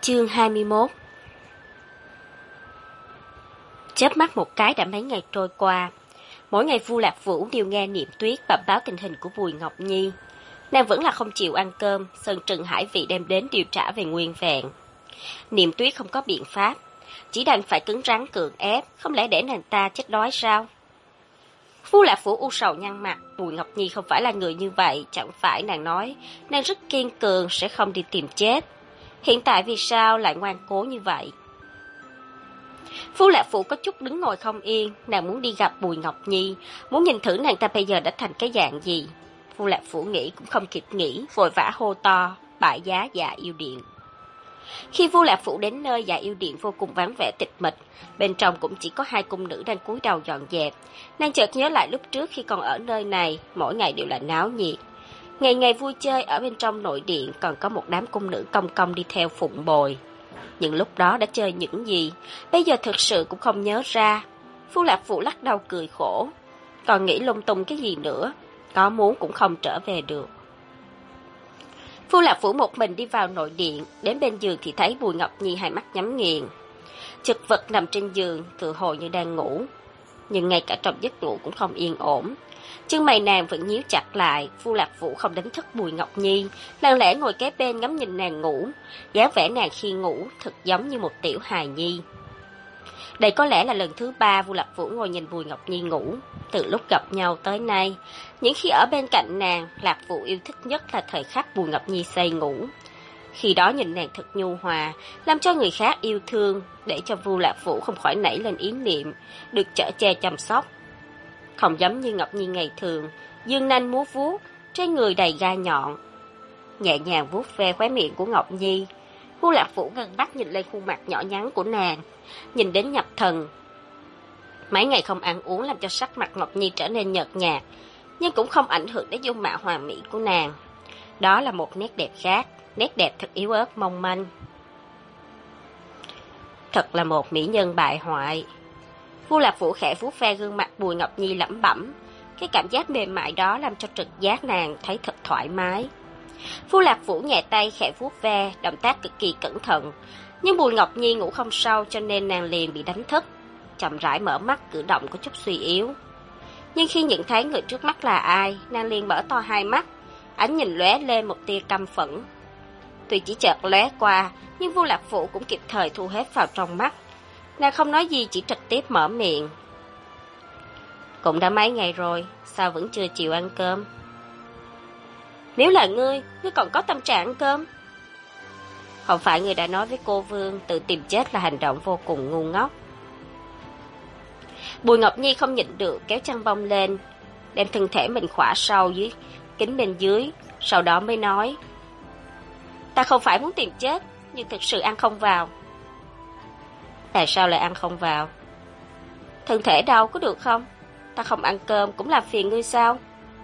Chương 21. Chớp mắt một cái đã mấy ngày trôi qua. Mỗi ngày Vu Lạc Vũ đều nghe Niệm Tuyết bẩm báo tình hình của Bùi Ngọc Nhi. Nàng vẫn là không chịu ăn cơm, Sơn Trừng Hải Vị đem đến điều trả về nguyên vẹn. Niệm Tuyết không có biện pháp, chỉ đành phải cứng rắn cưỡng ép, không lẽ để nàng ta chết đói sao? Vu Lạc Vũ u sầu nhăn mặt, Bùi Ngọc Nhi không phải là người như vậy, chẳng phải nàng nói nàng rất kiên cường sẽ không đi tìm chết. Hiện tại vì sao lại ngoan cố như vậy? Vu Lạc Vũ có chút đứng ngồi không yên, nàng muốn đi gặp Bùi Ngọc Nhi, muốn nhìn thử nàng ta bây giờ đã thành cái dạng gì. Vu Lạc Vũ nghĩ cũng không kịp nghĩ, vội vã hô to, bại giá Dạ Yêu Điện. Khi Vu Lạc Vũ đến nơi, Dạ Yêu Điện vô cùng vắng vẻ tịch mịch, bên trong cũng chỉ có hai cung nữ đang cúi đầu dọn dẹp. Nàng chợt nhớ lại lúc trước khi còn ở nơi này, mỗi ngày đều là náo nhiệt. Ngày ngày vui chơi ở bên trong nội điện, còn có một đám cung nữ công công đi theo phụng bồi. Nhưng lúc đó đã chơi những gì, bây giờ thực sự cũng không nhớ ra. Vu Lạc Vũ lắc đầu cười khổ, còn nghĩ lung tung cái gì nữa, có muốn cũng không trở về được. Vu Lạc Vũ một mình đi vào nội điện, đến bên giường thì thấy Bùi Ngọc Nhi hai mắt nhắm nghiền. Chật vật nằm trên giường, tựa hồ như đang ngủ. Nhưng ngay cả trong giấc ngủ cũng không yên ổn. Chân mày nàng vẫn nhíu chặt lại, Vu Lạc Vũ không đánh thức Bùi Ngọc Nhi, lặng lẽ ngồi kế bên ngắm nhìn nàng ngủ, dáng vẻ nàng khi ngủ thật giống như một tiểu hài nhi. Đây có lẽ là lần thứ 3 Vu Lạc Vũ ngồi nhìn Bùi Ngọc Nhi ngủ, từ lúc gặp nhau tới nay, những khi ở bên cạnh nàng, Lạc Vũ yêu thích nhất là thời khắc Bùi Ngọc Nhi say ngủ. Khi đó nhìn nàng thật nhu hòa, làm cho người khác yêu thương, để cho Vu Lạc Vũ không khỏi nảy lên ý niệm được chở che chăm sóc. Không giống như Ngọc Nhi ngày thường, dương nanh múa vuốt, trên người đầy gai nhọn. Nhẹ nhàng vuốt ve khóe miệng của Ngọc Nhi, Vu Lạc Vũ ngân mắt nhìn lên khuôn mặt nhỏ nhắn của nàng, nhìn đến nhập thần. Mấy ngày không ăn uống làm cho sắc mặt Ngọc Nhi trở nên nhợt nhạt, nhưng cũng không ảnh hưởng đến dung mạo hoàn mỹ của nàng. Đó là một nét đẹp khác, nét đẹp thật yếu ớt mong manh. Thật là một mỹ nhân bại hoại. Vu Lạc Vũ khẽ vuốt ve gương mặt Bùi Ngọc Nhi lẩm bẩm, cái cảm giác mềm mại đó làm cho trực giác nàng thấy thật thoải mái. Vu Lạc Vũ nhẹ tay khẽ vuốt ve, động tác cực kỳ cẩn thận, nhưng Bùi Ngọc Nhi ngủ không sâu cho nên nàng liền bị đánh thức, chậm rãi mở mắt, cử động có chút suy yếu. Nhưng khi nhận thấy người trước mắt là ai, nàng liền mở to hai mắt, ánh nhìn lóe lên một tia căm phẫn. Tuy chỉ chợt lóe qua, nhưng Vu Lạc Vũ cũng kịp thời thu hết vào trong mắt. Nàng không nói gì, chỉ trực tiếp mở miệng. Cũng đã mấy ngày rồi, sao vẫn chưa chịu ăn cơm? Nếu là ngươi còn có tâm trạng ăn cơm? Không phải ngươi đã nói với cô Vương tự tìm chết là hành động vô cùng ngu ngốc? Bùi Ngọc Nhi không nhịn được kéo chăn bông lên, đem thân thể mình khỏa sâu dưới kính bên dưới, sau đó mới nói. Ta không phải muốn tìm chết, nhưng thực sự ăn không vào. Tại sao lại ăn không vào? Thân thể đâu có được không? Ta không ăn cơm cũng làm phiền ngươi sao?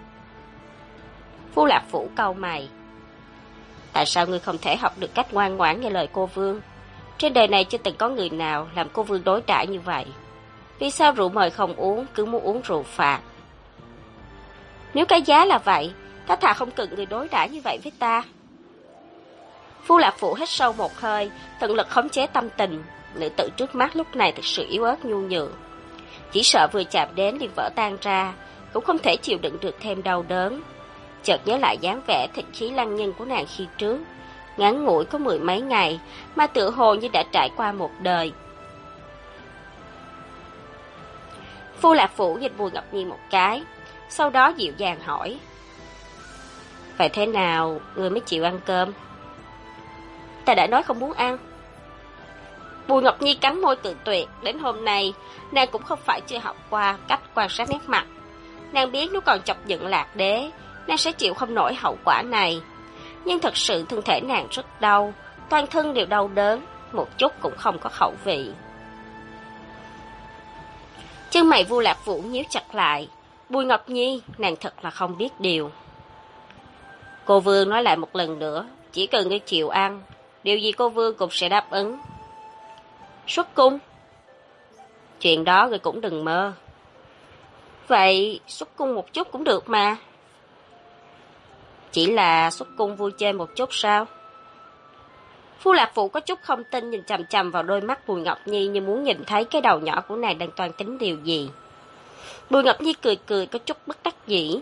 Vu Lạc Vũ cau mày. Tại sao ngươi không thể học được cách ngoan ngoãn nghe lời cô Vương? Trên đời này chưa từng có người nào làm cô Vương đối đãi như vậy. Vì sao rượu mời không uống, cứ muốn uống rượu phạt? Nếu cái giá là vậy, ta thà không cần người đối đãi như vậy với ta. Vu Lạc Vũ hít sâu một hơi, tận lực khống chế tâm tình. Nữ tử trước mắt lúc này thực sự yếu ớt nhu nhược, chỉ sợ vừa chạm đến liền vỡ tan ra, cũng không thể chịu đựng được thêm đau đớn. Chợt nhớ lại dáng vẻ thịnh khí lăng nhân của nàng khi trước, ngắn ngủi có 10 mấy ngày mà tựa hồ như đã trải qua một đời. Vu Lạc Vũ nhìn Bùi Ngọc Nhi một cái, sau đó dịu dàng hỏi. Vậy thế nào ngươi mới chịu ăn cơm? Ta đã nói không muốn ăn. Bùi Ngọc Nhi cắn môi cự tuyệt, đến hôm nay nàng cũng không phải chưa học qua cách quan sát nét mặt. Nàng biết nếu còn chọc giận Lạc Đế, nàng sẽ chịu không nổi hậu quả này. Nhưng thật sự thân thể nàng rất đau, toàn thân đều đau đớn, một chút cũng không có khẩu vị. Chân mày Vu Lạc Vũ nhíu chặt lại. Bùi Ngọc Nhi, nàng thật là không biết điều. Cô Vương nói lại một lần nữa, chỉ cần ngươi chịu ăn, điều gì cô Vương cũng sẽ đáp ứng. Xuất cung? Chuyện đó ngươi cũng đừng mơ. Vậy xuất cung một chút cũng được mà. Chỉ là xuất cung vui chơi một chút sao? Phu Lạc Vũ có chút không tin nhìn chằm chằm vào đôi mắt Bùi Ngọc Nhi như muốn nhìn thấy cái đầu nhỏ của nàng đang toan tính điều gì. Bùi Ngọc Nhi cười cười có chút bất đắc dĩ.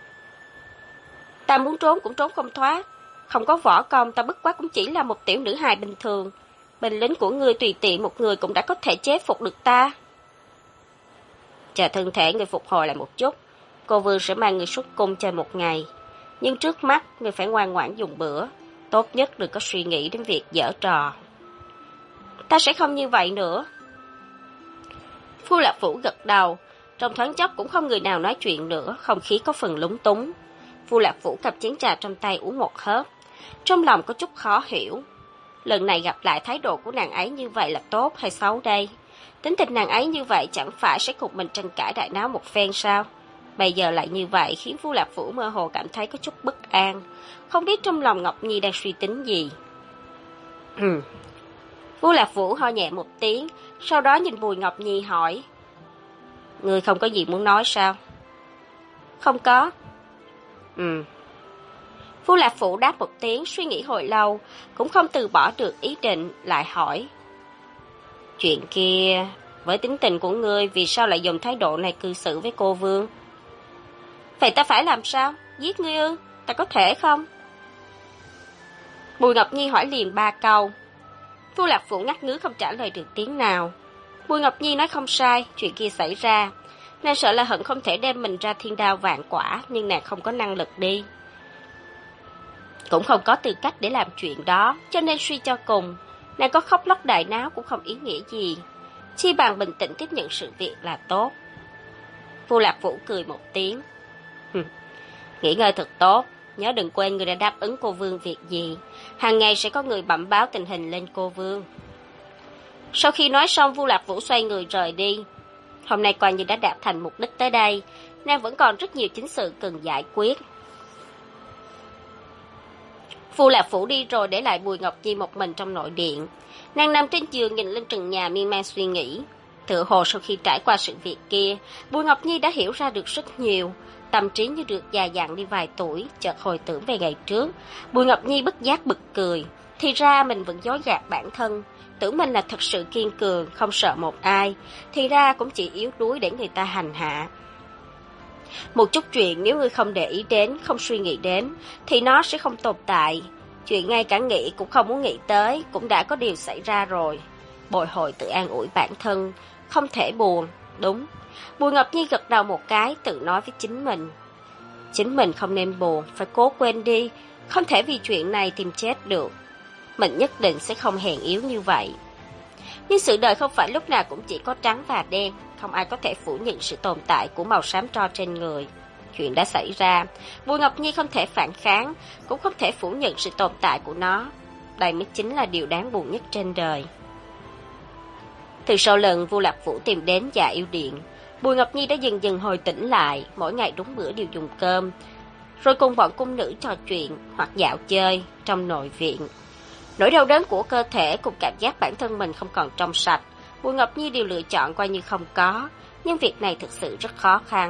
Ta muốn trốn cũng trốn không thoát. Không có võ công, ta bất quá cũng chỉ là một tiểu nữ hài bình thường. Binh lính của ngươi tùy tiện một người cũng đã có thể chế phục được ta. Chờ thân thể người phục hồi lại một chút, cô Vương sẽ mang người xuất cung chơi một ngày. Nhưng trước mắt, người phải ngoan ngoãn dùng bữa. Tốt nhất đừng có suy nghĩ đến việc giở trò. Ta sẽ không như vậy nữa. Phu Lạc Vũ gật đầu. Trong thoáng chốc cũng không người nào nói chuyện nữa, không khí có phần lúng túng. Phu Lạc Vũ cầm chén trà trong tay uống một hớp. Trong lòng có chút khó hiểu. Lần này gặp lại thái độ của nàng ấy như vậy là tốt hay xấu đây? Tính tình nàng ấy như vậy chẳng phải sẽ cùng mình tranh cãi đại náo một phen sao? Bây giờ lại như vậy khiến Phu Lạc Vũ mơ hồ cảm thấy có chút bất an. Không biết trong lòng Ngọc Nhi đang suy tính gì. Phu Lạc Vũ ho nhẹ một tiếng, sau đó nhìn Bùi Ngọc Nhi hỏi. Ngươi không có gì muốn nói sao? Không có. Phu Lạc Vũ đáp một tiếng, suy nghĩ hồi lâu, cũng không từ bỏ được ý định, lại hỏi. Chuyện kia, với tính tình của ngươi, vì sao lại dùng thái độ này cư xử với cô Vương? Vậy ta phải làm sao? Giết ngươi ư? Ta có thể không? Bùi Ngọc Nhi hỏi liền 3 câu. Phu Lạc Vũ ngắt ngứ không trả lời được tiếng nào. Bùi Ngọc Nhi nói không sai, chuyện kia xảy ra. Nàng sợ là hận không thể đem mình ra thiên đao vạn quả, nhưng nàng không có năng lực đi. Cũng không có tư cách để làm chuyện đó, cho nên suy cho cùng, nàng có khóc lóc đại náo cũng không ý nghĩa gì. Chi bằng bình tĩnh tiếp nhận sự việc là tốt. Phu Lạc Vũ cười một tiếng. Nghỉ ngơi thật tốt, nhớ đừng quên người đã đáp ứng cô Vương việc gì. Hàng ngày sẽ có người bẩm báo tình hình lên cô Vương. Sau khi nói xong, Phu Lạc Vũ xoay người rời đi. Hôm nay coi như đã đạt thành mục đích tới đây, nàng vẫn còn rất nhiều chính sự cần giải quyết. Phu Lạc Vũ đi rồi để lại Bùi Ngọc Nhi một mình trong nội điện. Nàng nằm trên giường nhìn lên trần nhà miên man suy nghĩ. Tựa hồ sau khi trải qua sự việc kia, Bùi Ngọc Nhi đã hiểu ra được rất nhiều. Tâm trí như được già dặn đi vài tuổi, chợt hồi tưởng về ngày trước. Bùi Ngọc Nhi bất giác bật cười. Thì ra mình vẫn dối gạt bản thân, tưởng mình là thật sự kiên cường, không sợ một ai. Thì ra cũng chỉ yếu đuối để người ta hành hạ. Một chút chuyện nếu ngươi không để ý đến, không suy nghĩ đến, thì nó sẽ không tồn tại. Chuyện ngay cả nghĩ cũng không muốn nghĩ tới, cũng đã có điều xảy ra rồi. Bồi hồi tự an ủi bản thân, không thể buồn, đúng. Bùi Ngọc Nhi gật đầu một cái, tự nói với chính mình. Chính mình không nên buồn, phải cố quên đi, không thể vì chuyện này tìm chết được. Mình nhất định sẽ không hèn yếu như vậy. Nhưng sự đời không phải lúc nào cũng chỉ có trắng và đen, không ai có thể phủ nhận sự tồn tại của màu xám tro trên người. Chuyện đã xảy ra, Bùi Ngọc Nhi không thể phản kháng, cũng không thể phủ nhận sự tồn tại của nó. Đây mới chính là điều đáng buồn nhất trên đời. Từ sau lần Vu Lạc Vũ tìm đến Dạ Yêu Điện, Bùi Ngọc Nhi đã dần dần hồi tỉnh lại, mỗi ngày đúng bữa đều dùng cơm, rồi cùng bọn cung nữ trò chuyện hoặc dạo chơi trong nội viện. Nỗi đau đớn của cơ thể cùng cảm giác bản thân mình không còn trong sạch, Bùi Ngọc Nhi đều lựa chọn coi như không có, nhưng việc này thực sự rất khó khăn.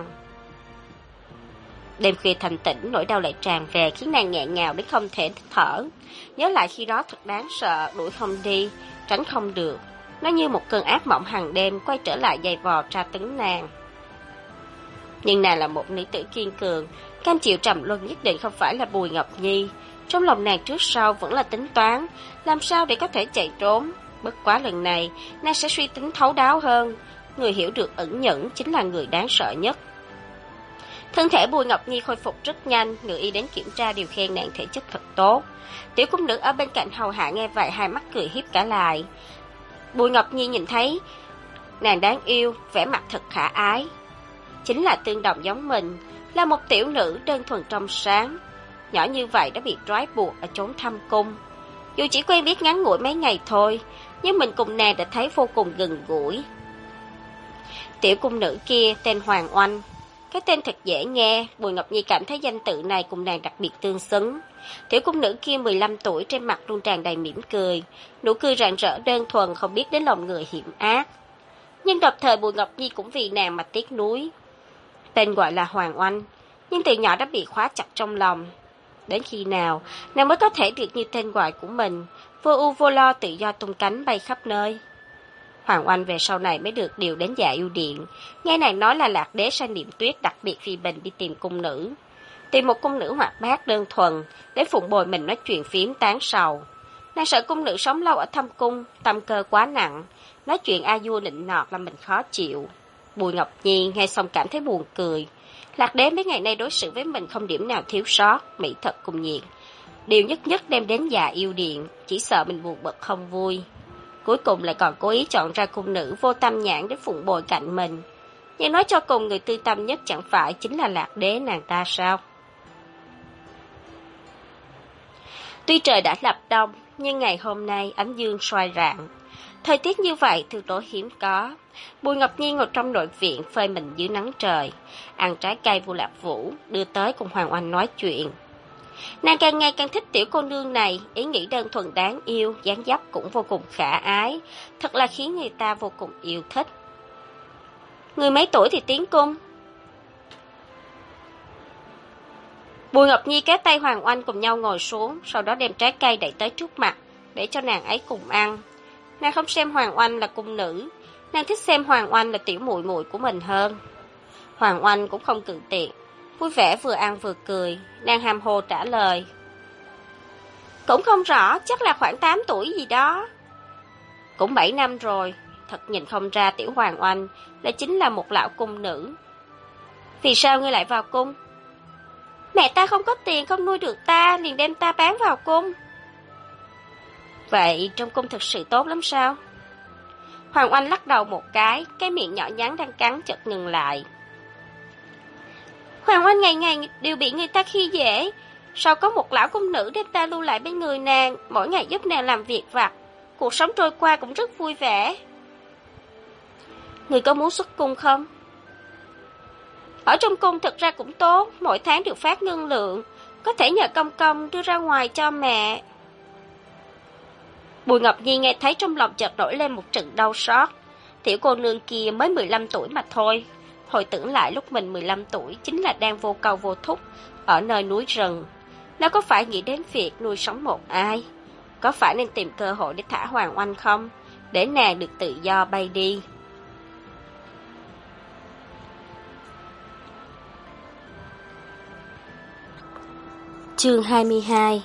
Đêm khuya thành tỉnh, nỗi đau lại tràn về khiến nàng nghẹn ngào đến không thể thở. Nhớ lại khi đó thật đáng sợ, đuổi không đi, tránh không được. Nó như một cơn ác mộng hàng đêm quay trở lại giày vò tra tấn nàng. Nhưng nàng là một nữ tử kiên cường, cam chịu trầm luân nhất định không phải là Bùi Ngọc Nhi. Trong lòng nàng trước sau vẫn là tính toán, làm sao để có thể chạy trốn. Bất quá lần này, nàng sẽ suy tính thấu đáo hơn. Người hiểu được ẩn nhẫn chính là người đáng sợ nhất. Thân thể Bùi Ngọc Nhi khôi phục rất nhanh, ngự y đến kiểm tra đều khen nàng thể chất thật tốt. Tiểu cung nữ ở bên cạnh hầu hạ nghe vậy hai mắt cười hiếp cả lại. Bùi Ngọc Nhi nhìn thấy nàng đáng yêu, vẻ mặt thật khả ái. Chính là tương đồng giống mình, là một tiểu nữ đơn thuần trong sáng. Nhỏ như vậy đã bị trói buộc ở chốn thâm cung. Dù chỉ quen biết ngắn ngủi mấy ngày thôi, nhưng mình cùng nàng đã thấy vô cùng gần gũi. Tiểu cung nữ kia tên Hoàng Oanh. Cái tên thật dễ nghe, Bùi Ngọc Nhi cảm thấy danh tự này cùng nàng đặc biệt tương xứng. Tiểu cung nữ kia 15 tuổi, trên mặt luôn tràn đầy mỉm cười, nụ cười rạng rỡ đơn thuần không biết đến lòng người hiểm ác. Nhưng đồng thời Bùi Ngọc Nhi cũng vì nàng mà tiếc nuối. Tên gọi là Hoàng Oanh, nhưng từ nhỏ đã bị khóa chặt trong lòng. Đến khi nào, nàng mới có thể được như tên gọi của mình, vô ưu vô lo tự do tung cánh bay khắp nơi. Hoàng Oanh về sau này mới được điều đến Dạ Yêu Điện, nghe nàng nói là Lạc Đế sai Niệm Tuyết đặc biệt vì mình đi tìm cung nữ. Tìm một cung nữ hoạt bát đơn thuần, để phụng bồi mình nói chuyện phiếm tán sầu. Nàng sợ cung nữ sống lâu ở thâm cung, tâm cơ quá nặng, nói chuyện a vua nịnh nọt là mình khó chịu. Bùi Ngọc Nhi nghe xong cảm thấy buồn cười. Lạc Đế mấy ngày nay đối xử với mình không điểm nào thiếu sót, mỹ thật cùng nhiệt. Điều nhất nhất đem đến Dạ Yêu Điện, chỉ sợ mình buồn bực không vui. Cuối cùng lại còn cố ý chọn ra cung nữ vô tâm nhãn để phụng bồi cạnh mình. Nhưng nói cho cùng người tư tâm nhất chẳng phải chính là Lạc Đế nàng ta sao? Tuy trời đã lập đông, nhưng ngày hôm nay ánh dương soi rạng. Thời tiết như vậy tương đối hiếm có. Bùi Ngọc Nhi ngồi trong nội viện phơi mình dưới nắng trời, ăn trái cây Vu Lạc Vũ đưa tới cùng Hoàng Oanh nói chuyện. Nàng càng ngày càng thích tiểu cô nương này, ý nghĩ đơn thuần đáng yêu, dáng dấp cũng vô cùng khả ái, thật là khiến người ta vô cùng yêu thích. Người mấy tuổi thì tiến cung? Bùi Ngọc Nhi kéo tay Hoàng Oanh cùng nhau ngồi xuống, sau đó đem trái cây đẩy tới trước mặt, để cho nàng ấy cùng ăn. Nàng không xem Hoàng Oanh là cung nữ, nàng thích xem Hoàng Oanh là tiểu muội muội của mình hơn. Hoàng Oanh cũng không cự tuyệt, vui vẻ vừa ăn vừa cười, nàng hàm hồ trả lời. Cũng không rõ, chắc là khoảng 8 tuổi gì đó. Cũng 7 năm rồi, thật nhìn không ra tiểu Hoàng Oanh là chính là một lão cung nữ. Vì sao ngươi lại vào cung? Mẹ ta không có tiền không nuôi được ta, liền đem ta bán vào cung. Vậy trong cung thực sự tốt lắm sao? Hoàng Oanh lắc đầu một cái miệng nhỏ nhắn đang cắn chợt ngừng lại. Hoàng Oanh ngày ngày đều bị người ta khi dễ, sao có một lão cung nữ đem ta lưu lại bên người nàng, mỗi ngày giúp nàng làm việc vặt, cuộc sống trôi qua cũng rất vui vẻ. Người có muốn xuất cung không? Ở trong cung thực ra cũng tốt, mỗi tháng được phát ngân lượng, có thể nhờ công công đưa ra ngoài cho mẹ. Bùi Ngọc Nhi nghe thấy trong lòng chợt nổi lên một trận đau xót. Tiểu cô nương kia mới 15 tuổi mà thôi. Hồi tưởng lại lúc mình 15 tuổi chính là đang vô cầu vô thúc, ở nơi núi rừng. Nó có phải nghĩ đến việc nuôi sống một ai? Có phải nên tìm cơ hội để thả Hoàng Oanh không? Để nàng được tự do bay đi. Chương 22.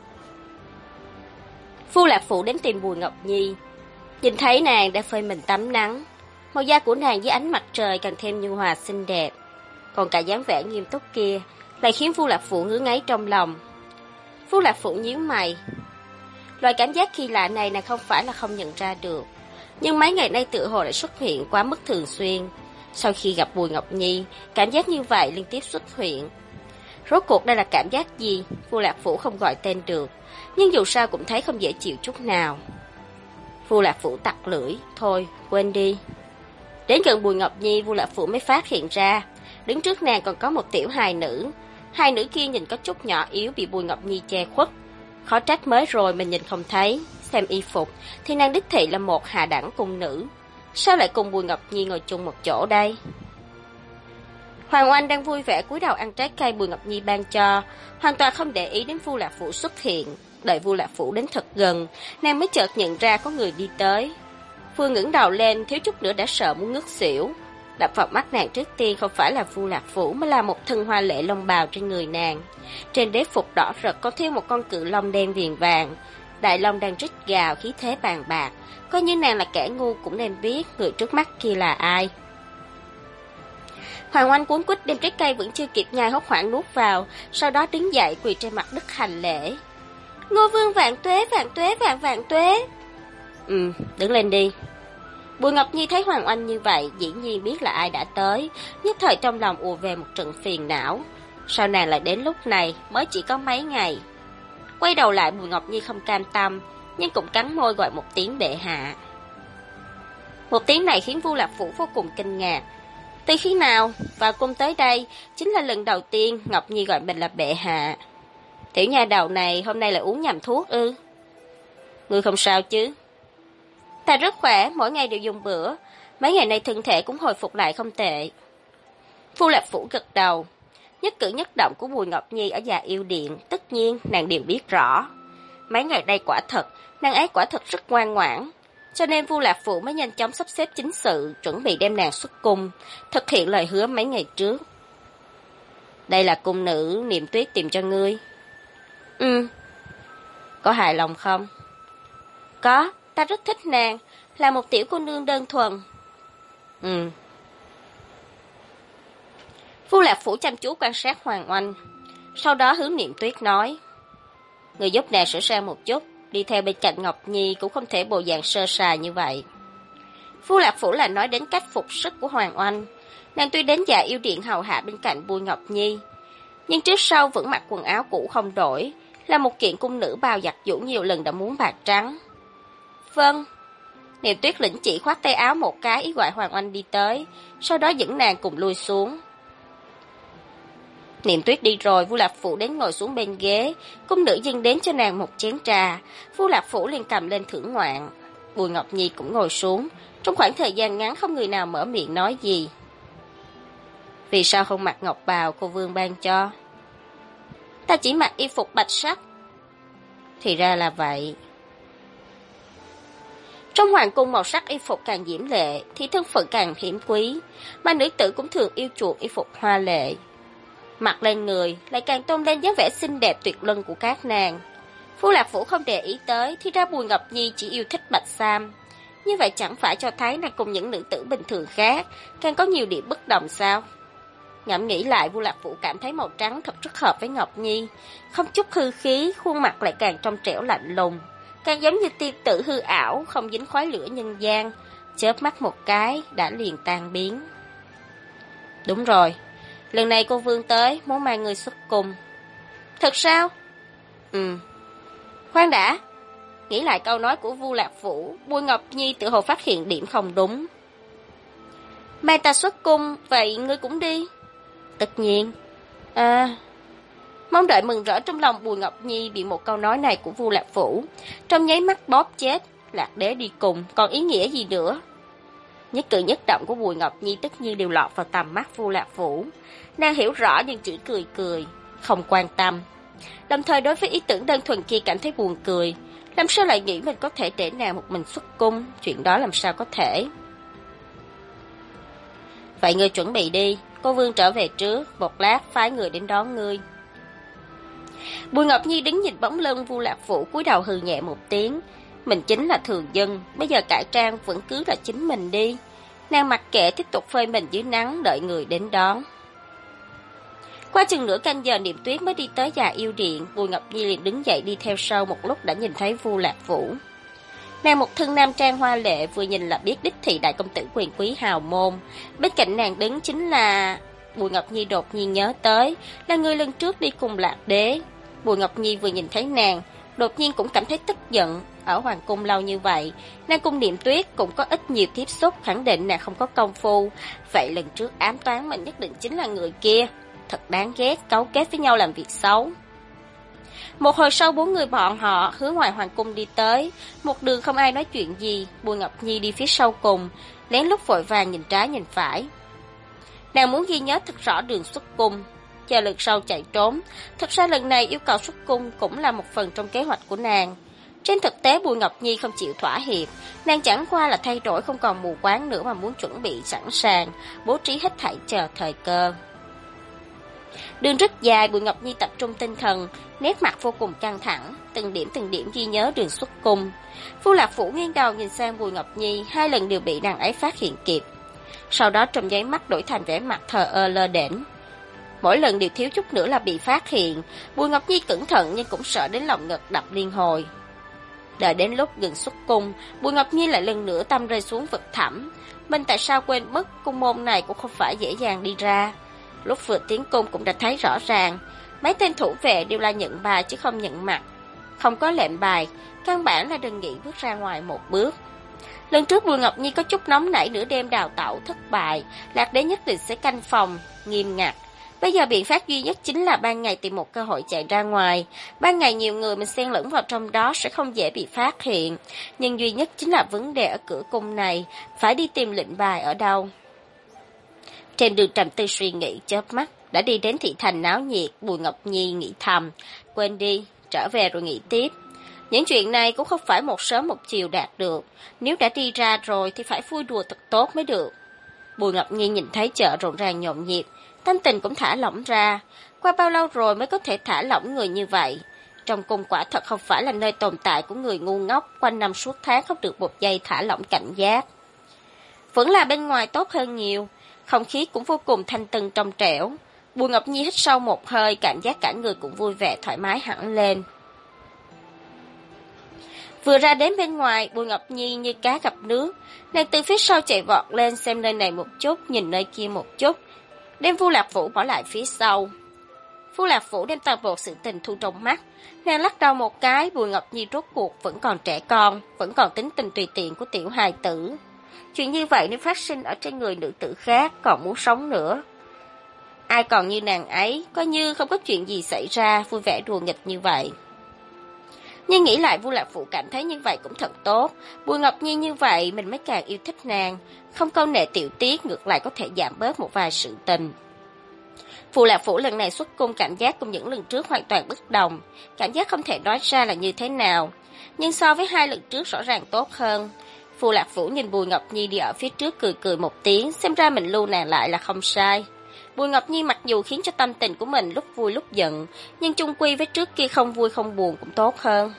Vu Lạc Phụ đến tìm Bùi Ngọc Nhi. Nhìn thấy nàng đang phơi mình tắm nắng, màu da của nàng dưới ánh mặt trời càng thêm nhu hòa xinh đẹp, còn cả dáng vẻ nghiêm túc kia lại khiến Vu Lạc Phụ ngứa ngáy trong lòng. Vu Lạc Phụ nhíu mày. Loại cảm giác kỳ lạ này nàng không phải là không nhận ra được, nhưng mấy ngày nay tự hồ lại xuất hiện quá mức thường xuyên. Sau khi gặp Bùi Ngọc Nhi, cảm giác như vậy liên tiếp xuất hiện. Rốt cuộc đây là cảm giác gì? Vu Lạc Phụ không gọi tên được, nhưng dù sao cũng thấy không dễ chịu chút nào. Vu Lạc Phụ tặc lưỡi, thôi, quên đi. Đến gần Bùi Ngọc Nhi, Vu Lạc Phụ mới phát hiện ra, đứng trước nàng còn có một tiểu hài nữ. Hai nữ kia nhìn có chút nhỏ yếu bị Bùi Ngọc Nhi che khuất. Khó trách mới rồi mình nhìn không thấy, xem y phục thì nàng đích thị là một hạ đẳng cung nữ. Sao lại cùng Bùi Ngọc Nhi ngồi chung một chỗ đây? Hoàng Oanh đang vui vẻ cúi đầu ăn trái cây Bùi Ngọc Nhi ban cho, hoàn toàn không để ý đến Vu Lạc Phụ xuất hiện. Đợi Vu Lạc Phụ đến thật gần, nàng mới chợt nhận ra có người đi tới. Vừa ngẩng đầu lên, thiếu chút nữa đã sợ muốn ngất xỉu. Đập vào mắt nàng trước tiên không phải là Vu Lạc Phụ, mà là một thân hoa lệ lông bào trên người nàng. Trên đế phục đỏ rực có thêm một con cự long đen viền vàng. Đại long đang rít gào, khí thế bàn bạc. Coi như nàng là kẻ ngu cũng nên biết người trước mắt kia là ai. Hoàng Oanh cuốn quýt đem trái cây vẫn chưa kịp nhai hốt hoảng nuốt vào, sau đó đứng dậy quỳ trên mặt đất hành lễ. Ngô vương vạn tuế, vạn tuế, vạn tuế. Đứng lên đi. Bùi Ngọc Nhi thấy Hoàng Oanh như vậy, dĩ nhiên biết là ai đã tới, nhất thời trong lòng ùa về một trận phiền não. Sao nàng lại đến lúc này, mới chỉ có mấy ngày? Quay đầu lại Bùi Ngọc Nhi không cam tâm, nhưng cũng cắn môi gọi một tiếng bệ hạ. Một tiếng này khiến Vu Lạc Phụ vô cùng kinh ngạc. Từ khi nào vào cung tới đây, chính là lần đầu tiên Ngọc Nhi gọi mình là bệ hạ. Tiểu nha đầu này hôm nay lại uống nhầm thuốc ư? Ngươi không sao chứ? Ta rất khỏe, mỗi ngày đều dùng bữa. Mấy ngày nay thân thể cũng hồi phục lại không tệ. Vu Lạc Phụ gật đầu. Nhất cử nhất động của Bùi Ngọc Nhi ở Già Yêu Điện, tất nhiên nàng đều biết rõ. Mấy ngày nay quả thật, nàng ấy quả thật rất ngoan ngoãn, cho nên Vu Lạc Phụ mới nhanh chóng sắp xếp chính sự, chuẩn bị đem nàng xuất cung, thực hiện lời hứa mấy ngày trước. Đây là cung nữ Niệm Tuyết tìm cho ngươi. Có hài lòng không? Có, ta rất thích nàng, là một tiểu cô nương đơn thuần. Vu Lạc Phủ chăm chú quan sát Hoàng Oanh, sau đó hướng Niệm Tuyết nói: người giúp nàng sửa sang một chút, đi theo bên cạnh Ngọc Nhi cũng không thể bộ dạng sơ sài như vậy. Vu Lạc Phủ là nói đến cách phục sức của Hoàng Oanh, nàng tuy đến Dạ Yêu Điện hầu hạ bên cạnh Bùi Ngọc Nhi, nhưng trước sau vẫn mặc quần áo cũ không đổi, là một kiện cung nữ bao giặt giũ nhiều lần đã muốn bạc trắng. Vâng. Niệm Tuyết lĩnh chỉ khoát tay áo một cái ý gọi Hoàng Oanh đi tới, sau đó dẫn nàng cùng lui xuống. Niệm Tuyết đi rồi, Vu Lạc Phủ đến ngồi xuống bên ghế, cung nữ dâng đến cho nàng một chén trà, Vu Lạc Phủ liền cầm lên thưởng ngoạn. Bùi Ngọc Nhi cũng ngồi xuống, trong khoảng thời gian ngắn không người nào mở miệng nói gì. Vì sao không mặc ngọc bào cô vương ban cho? Ta chỉ mặc y phục bạch sắc. Thì ra là vậy. Trong hoàng cung màu sắc y phục càng diễm lệ thì thân phận càng hiểm quý, mà nữ tử cũng thường yêu chuộng y phục hoa lệ. Mặc lên người lại càng tôn lên dáng vẻ xinh đẹp tuyệt luân của các nàng. Vu Lạc Phủ không để ý tới, thì ra Bùi Ngọc Nhi chỉ yêu thích bạch sam. Như vậy chẳng phải cho thấy nàng cùng những nữ tử bình thường khác càng có nhiều điểm bất đồng sao? Ngẫm nghĩ lại, Vu Lạc Phủ cảm thấy màu trắng thật rất hợp với Ngọc Nhi, không chút hư khí, khuôn mặt lại càng trong trẻo lạnh lùng, càng giống như tiên tử hư ảo, không dính khói lửa nhân gian, chớp mắt một cái đã liền tan biến. Đúng rồi, lần này cô vương tới muốn mang người xuất cung. Thật sao? Khoan đã, nghĩ lại câu nói của Vu Lạc Phủ, Bùi Ngọc Nhi tự hồ phát hiện điểm không đúng. Mang ta xuất cung, vậy ngươi cũng đi? Tất nhiên. Mong đợi mừng rỡ trong lòng Bùi Ngọc Nhi bị một câu nói này của Vu Lạc Phủ trong nháy mắt bóp chết. Lạc đế đi cùng còn ý nghĩa gì nữa? Nhất cử nhất động của Bùi Ngọc Nhi tất nhiên đều lọt vào tầm mắt Vu Lạc Phủ. Nàng hiểu rõ nhưng chỉ cười cười, không quan tâm. Đồng thời đối với ý tưởng đơn thuần kia cảm thấy buồn cười. Làm sao lại nghĩ mình có thể để nàng một mình xuất cung? Chuyện đó làm sao có thể? Vậy ngươi chuẩn bị đi, cô vương trở về trước, một lát phái người đến đón ngươi. Bùi Ngọc Nhi đứng nhìn bóng lưng Vu Lạc Phủ, cúi đầu hừ nhẹ một tiếng. Mình chính là thường dân, bây giờ cải trang vẫn cứ là chính mình đi. Nàng mặc kệ tiếp tục phơi mình dưới nắng đợi người đến đón. Qua chừng nửa canh giờ Niệm Tuyết mới đi tới Già Yêu Điện, Bùi Ngọc Nhi liền đứng dậy đi theo sau, một lúc đã nhìn thấy Vu Lạc Phủ. Nàng một thân nam trang hoa lệ, vừa nhìn là biết đích thị đại công tử quyền quý hào môn. Bên cạnh nàng đứng chính là... Bùi Ngọc Nhi đột nhiên nhớ tới, là người lần trước đi cùng Lạc đế. Bùi Ngọc Nhi vừa nhìn thấy nàng, đột nhiên cũng cảm thấy tức giận. Ở hoàng cung lâu như vậy, nàng cùng Niệm Tuyết cũng có ít nhiều tiếp xúc, khẳng định nàng không có công phu. Vậy lần trước ám toán mình nhất định chính là người kia. Thật đáng ghét, cấu kết với nhau làm việc xấu. Một hồi sau, bốn người bọn họ hướng ngoài hoàng cung đi tới, một đường không ai nói chuyện gì. Bùi Ngọc Nhi đi phía sau cùng, lén lút vội vàng nhìn trái nhìn phải. Nàng muốn ghi nhớ thật rõ đường xuất cung, chờ lần sau chạy trốn. Thật ra lần này yêu cầu xuất cung cũng là một phần trong kế hoạch của nàng. Trên thực tế Bùi Ngọc Nhi không chịu thỏa hiệp, nàng chẳng qua là thay đổi không còn mù quáng nữa mà muốn chuẩn bị sẵn sàng, bố trí hết thảy chờ thời cơ. Đường rất dài, Bùi Ngọc Nhi tập trung tinh thần, nét mặt vô cùng căng thẳng, từng điểm ghi nhớ đường xuất cung. Vu Lạc Phủ nghiêng đầu nhìn sang Bùi Ngọc Nhi, hai lần đều bị nàng ấy phát hiện kịp. Sau đó trong nháy mắt đổi thành vẻ mặt thờ ơ lơ đễnh. Mỗi lần đều thiếu chút nữa là bị phát hiện, Bùi Ngọc Nhi cẩn thận nhưng cũng sợ đến lòng ngực đập liên hồi. Đợi đến lúc gần xuất cung, Bùi Ngọc Nhi lại lần nữa tâm rơi xuống vực thẳm. Mình tại sao quên mất cung môn này cũng không phải dễ dàng đi ra. Lúc vừa tiến cung cũng đã thấy rõ ràng, mấy tên thủ vệ đều là nhận bài chứ không nhận mặt. Không có lệnh bài, căn bản là đừng nghĩ bước ra ngoài một bước. Lần trước Bùi Ngọc Nhi có chút nóng nảy, nửa đêm đào tẩu thất bại, Lạc đế nhất định sẽ canh phòng nghiêm ngặt. Bây giờ biện pháp duy nhất chính là ban ngày tìm một cơ hội chạy ra ngoài. Ban ngày nhiều người mình xen lẫn vào trong đó sẽ không dễ bị phát hiện. Nhưng duy nhất chính là vấn đề ở cửa cung này, phải đi tìm lệnh bài ở đâu. Trên đường trầm tư suy nghĩ chớp mắt, Đã đi đến thị thành náo nhiệt, Bùi Ngọc Nhi nghĩ thầm, quên đi, trở về rồi nghĩ tiếp. Những chuyện này cũng không phải một sớm một chiều đạt được, nếu đã đi ra rồi thì phải vui đùa thật tốt mới được. Bùi Ngọc Nhi nhìn thấy chợ rộn ràng nhộn nhịp, tâm tình cũng thả lỏng ra. Qua bao lâu rồi mới có thể thả lỏng người như vậy? Trong cung quả thật không phải là nơi tồn tại của người ngu ngốc, quanh năm suốt tháng không được một giây thả lỏng cảnh giác. Vẫn là bên ngoài tốt hơn nhiều, không khí cũng vô cùng thanh tân trong trẻo. Bùi Ngọc Nhi hít sâu một hơi, cảm giác cả người cũng vui vẻ thoải mái hẳn lên. Vừa ra đến bên ngoài, Bùi Ngọc Nhi như cá gặp nước, nàng từ phía sau chạy vọt lên xem nơi này một chút, nhìn nơi kia một chút, đem Vu Lạc Vũ bỏ lại phía sau. Vu Lạc Vũ đem toàn bộ sự tình thu trong mắt, nàng lắc đầu một cái. Bùi Ngọc Nhi rốt cuộc vẫn còn trẻ con, vẫn còn tính tình tùy tiện của tiểu hài tử. Chuyện như vậy nếu phát sinh ở trên người nữ tử khác còn muốn sống nữa. Ai còn như nàng ấy, coi như không có chuyện gì xảy ra, vui vẻ đùa nghịch như vậy. Nhưng nghĩ lại Vu Lạc Vũ cảm thấy như vậy cũng thật tốt. Bùi Ngọc Nhi như vậy mình mới càng yêu thích nàng, không câu nệ tiểu tiết, ngược lại có thể giảm bớt một vài sự tình. Vu Lạc Vũ lần này xuất cung cảm giác cùng những lần trước hoàn toàn bất đồng, cảm giác không thể nói ra là như thế nào, nhưng so với hai lần trước rõ ràng tốt hơn. Vu Lạc Vũ nhìn Bùi Ngọc Nhi đi ở phía trước cười cười một tiếng, xem ra mình lưu nàng lại là không sai. Bùi Ngọc Nhi mặc dù khiến cho tâm tình của mình lúc vui lúc giận, nhưng chung quy với trước kia không vui không buồn cũng tốt hơn.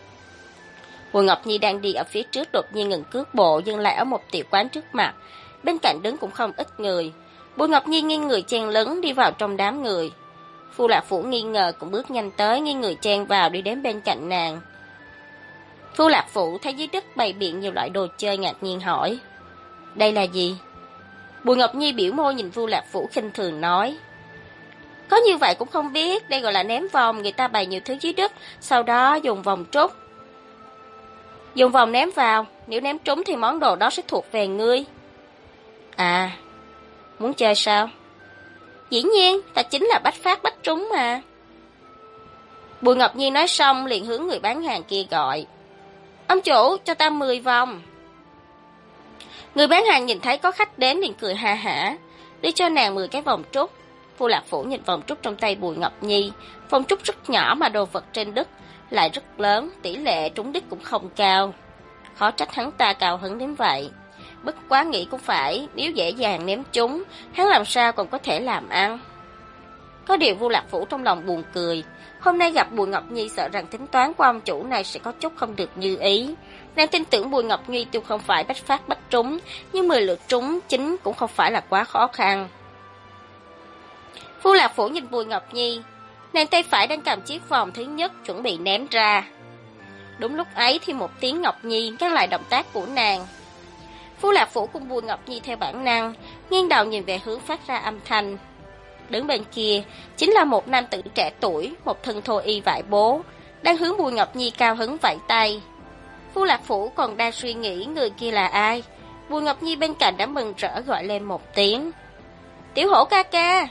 Bùi Ngọc Nhi đang đi ở phía trước đột nhiên ngừng cước bộ, dừng lại ở một tiểu quán trước mặt, bên cạnh đứng cũng không ít người. Bùi Ngọc Nhi nghiêng người chen lấn đi vào trong đám người. Vu Lạc Vũ nghi ngờ cũng bước nhanh tới, nghiêng người chen vào đi đến bên cạnh nàng. Vu Lạc Vũ thấy dưới đất bày biện nhiều loại đồ chơi, ngạc nhiên hỏi: đây là gì? Bùi Ngọc Nhi biểu môi nhìn Vu Lạc Vũ khinh thường nói: có như vậy cũng không biết, đây gọi là ném vòng, người ta bày nhiều thứ dưới đất, sau đó dùng vòng trúc. Dùng vòng ném vào, nếu ném trúng thì món đồ đó sẽ thuộc về ngươi. À, muốn chơi sao? Dĩ nhiên, ta chính là bách phát bách trúng mà. Bùi Ngọc Nhi nói xong liền hướng người bán hàng kia gọi: ông chủ, cho ta 10 vòng. Người bán hàng nhìn thấy có khách đến liền cười ha hả, đi cho nàng 10 cái vòng trúc. Vu Lạc Vũ nhìn vòng trúc trong tay Bùi Ngọc Nhi, vòng trúc rất nhỏ mà đồ vật trên đất lại rất lớn, tỷ lệ trúng đích cũng không cao. Khó trách hắn ta cao hứng đến vậy. Bất quá nghĩ cũng phải, nếu dễ dàng ném trúng, hắn làm sao còn có thể làm ăn. Có điều Vu Lạc Vũ trong lòng buồn cười, hôm nay gặp Bùi Ngọc Nhi sợ rằng tính toán của ông chủ này sẽ có chút không được như ý. Nàng tin tưởng Bùi Ngọc Nhi tuy không phải bách phát bách trúng, nhưng 10 lượt trúng chính cũng không phải là quá khó khăn. Vu Lạc Vũ nhìn Bùi Ngọc Nhi, nàng tay phải đang cầm chiếc vòng thứ nhất chuẩn bị ném ra. Đúng lúc ấy thì một tiếng Ngọc Nhi ngắt lại động tác của nàng. Vu Lạc Vũ cùng Bùi Ngọc Nhi theo bản năng nghiêng đầu nhìn về hướng phát ra âm thanh. Đứng bên kia chính là một nam tử trẻ tuổi, một thân thô y vải bố, đang hướng Bùi Ngọc Nhi cao hứng vẫy tay. Vu Lạc Vũ còn đang suy nghĩ người kia là ai, Bùi Ngọc Nhi bên cạnh đã mừng rỡ gọi lên một tiếng: tiểu hổ ca ca.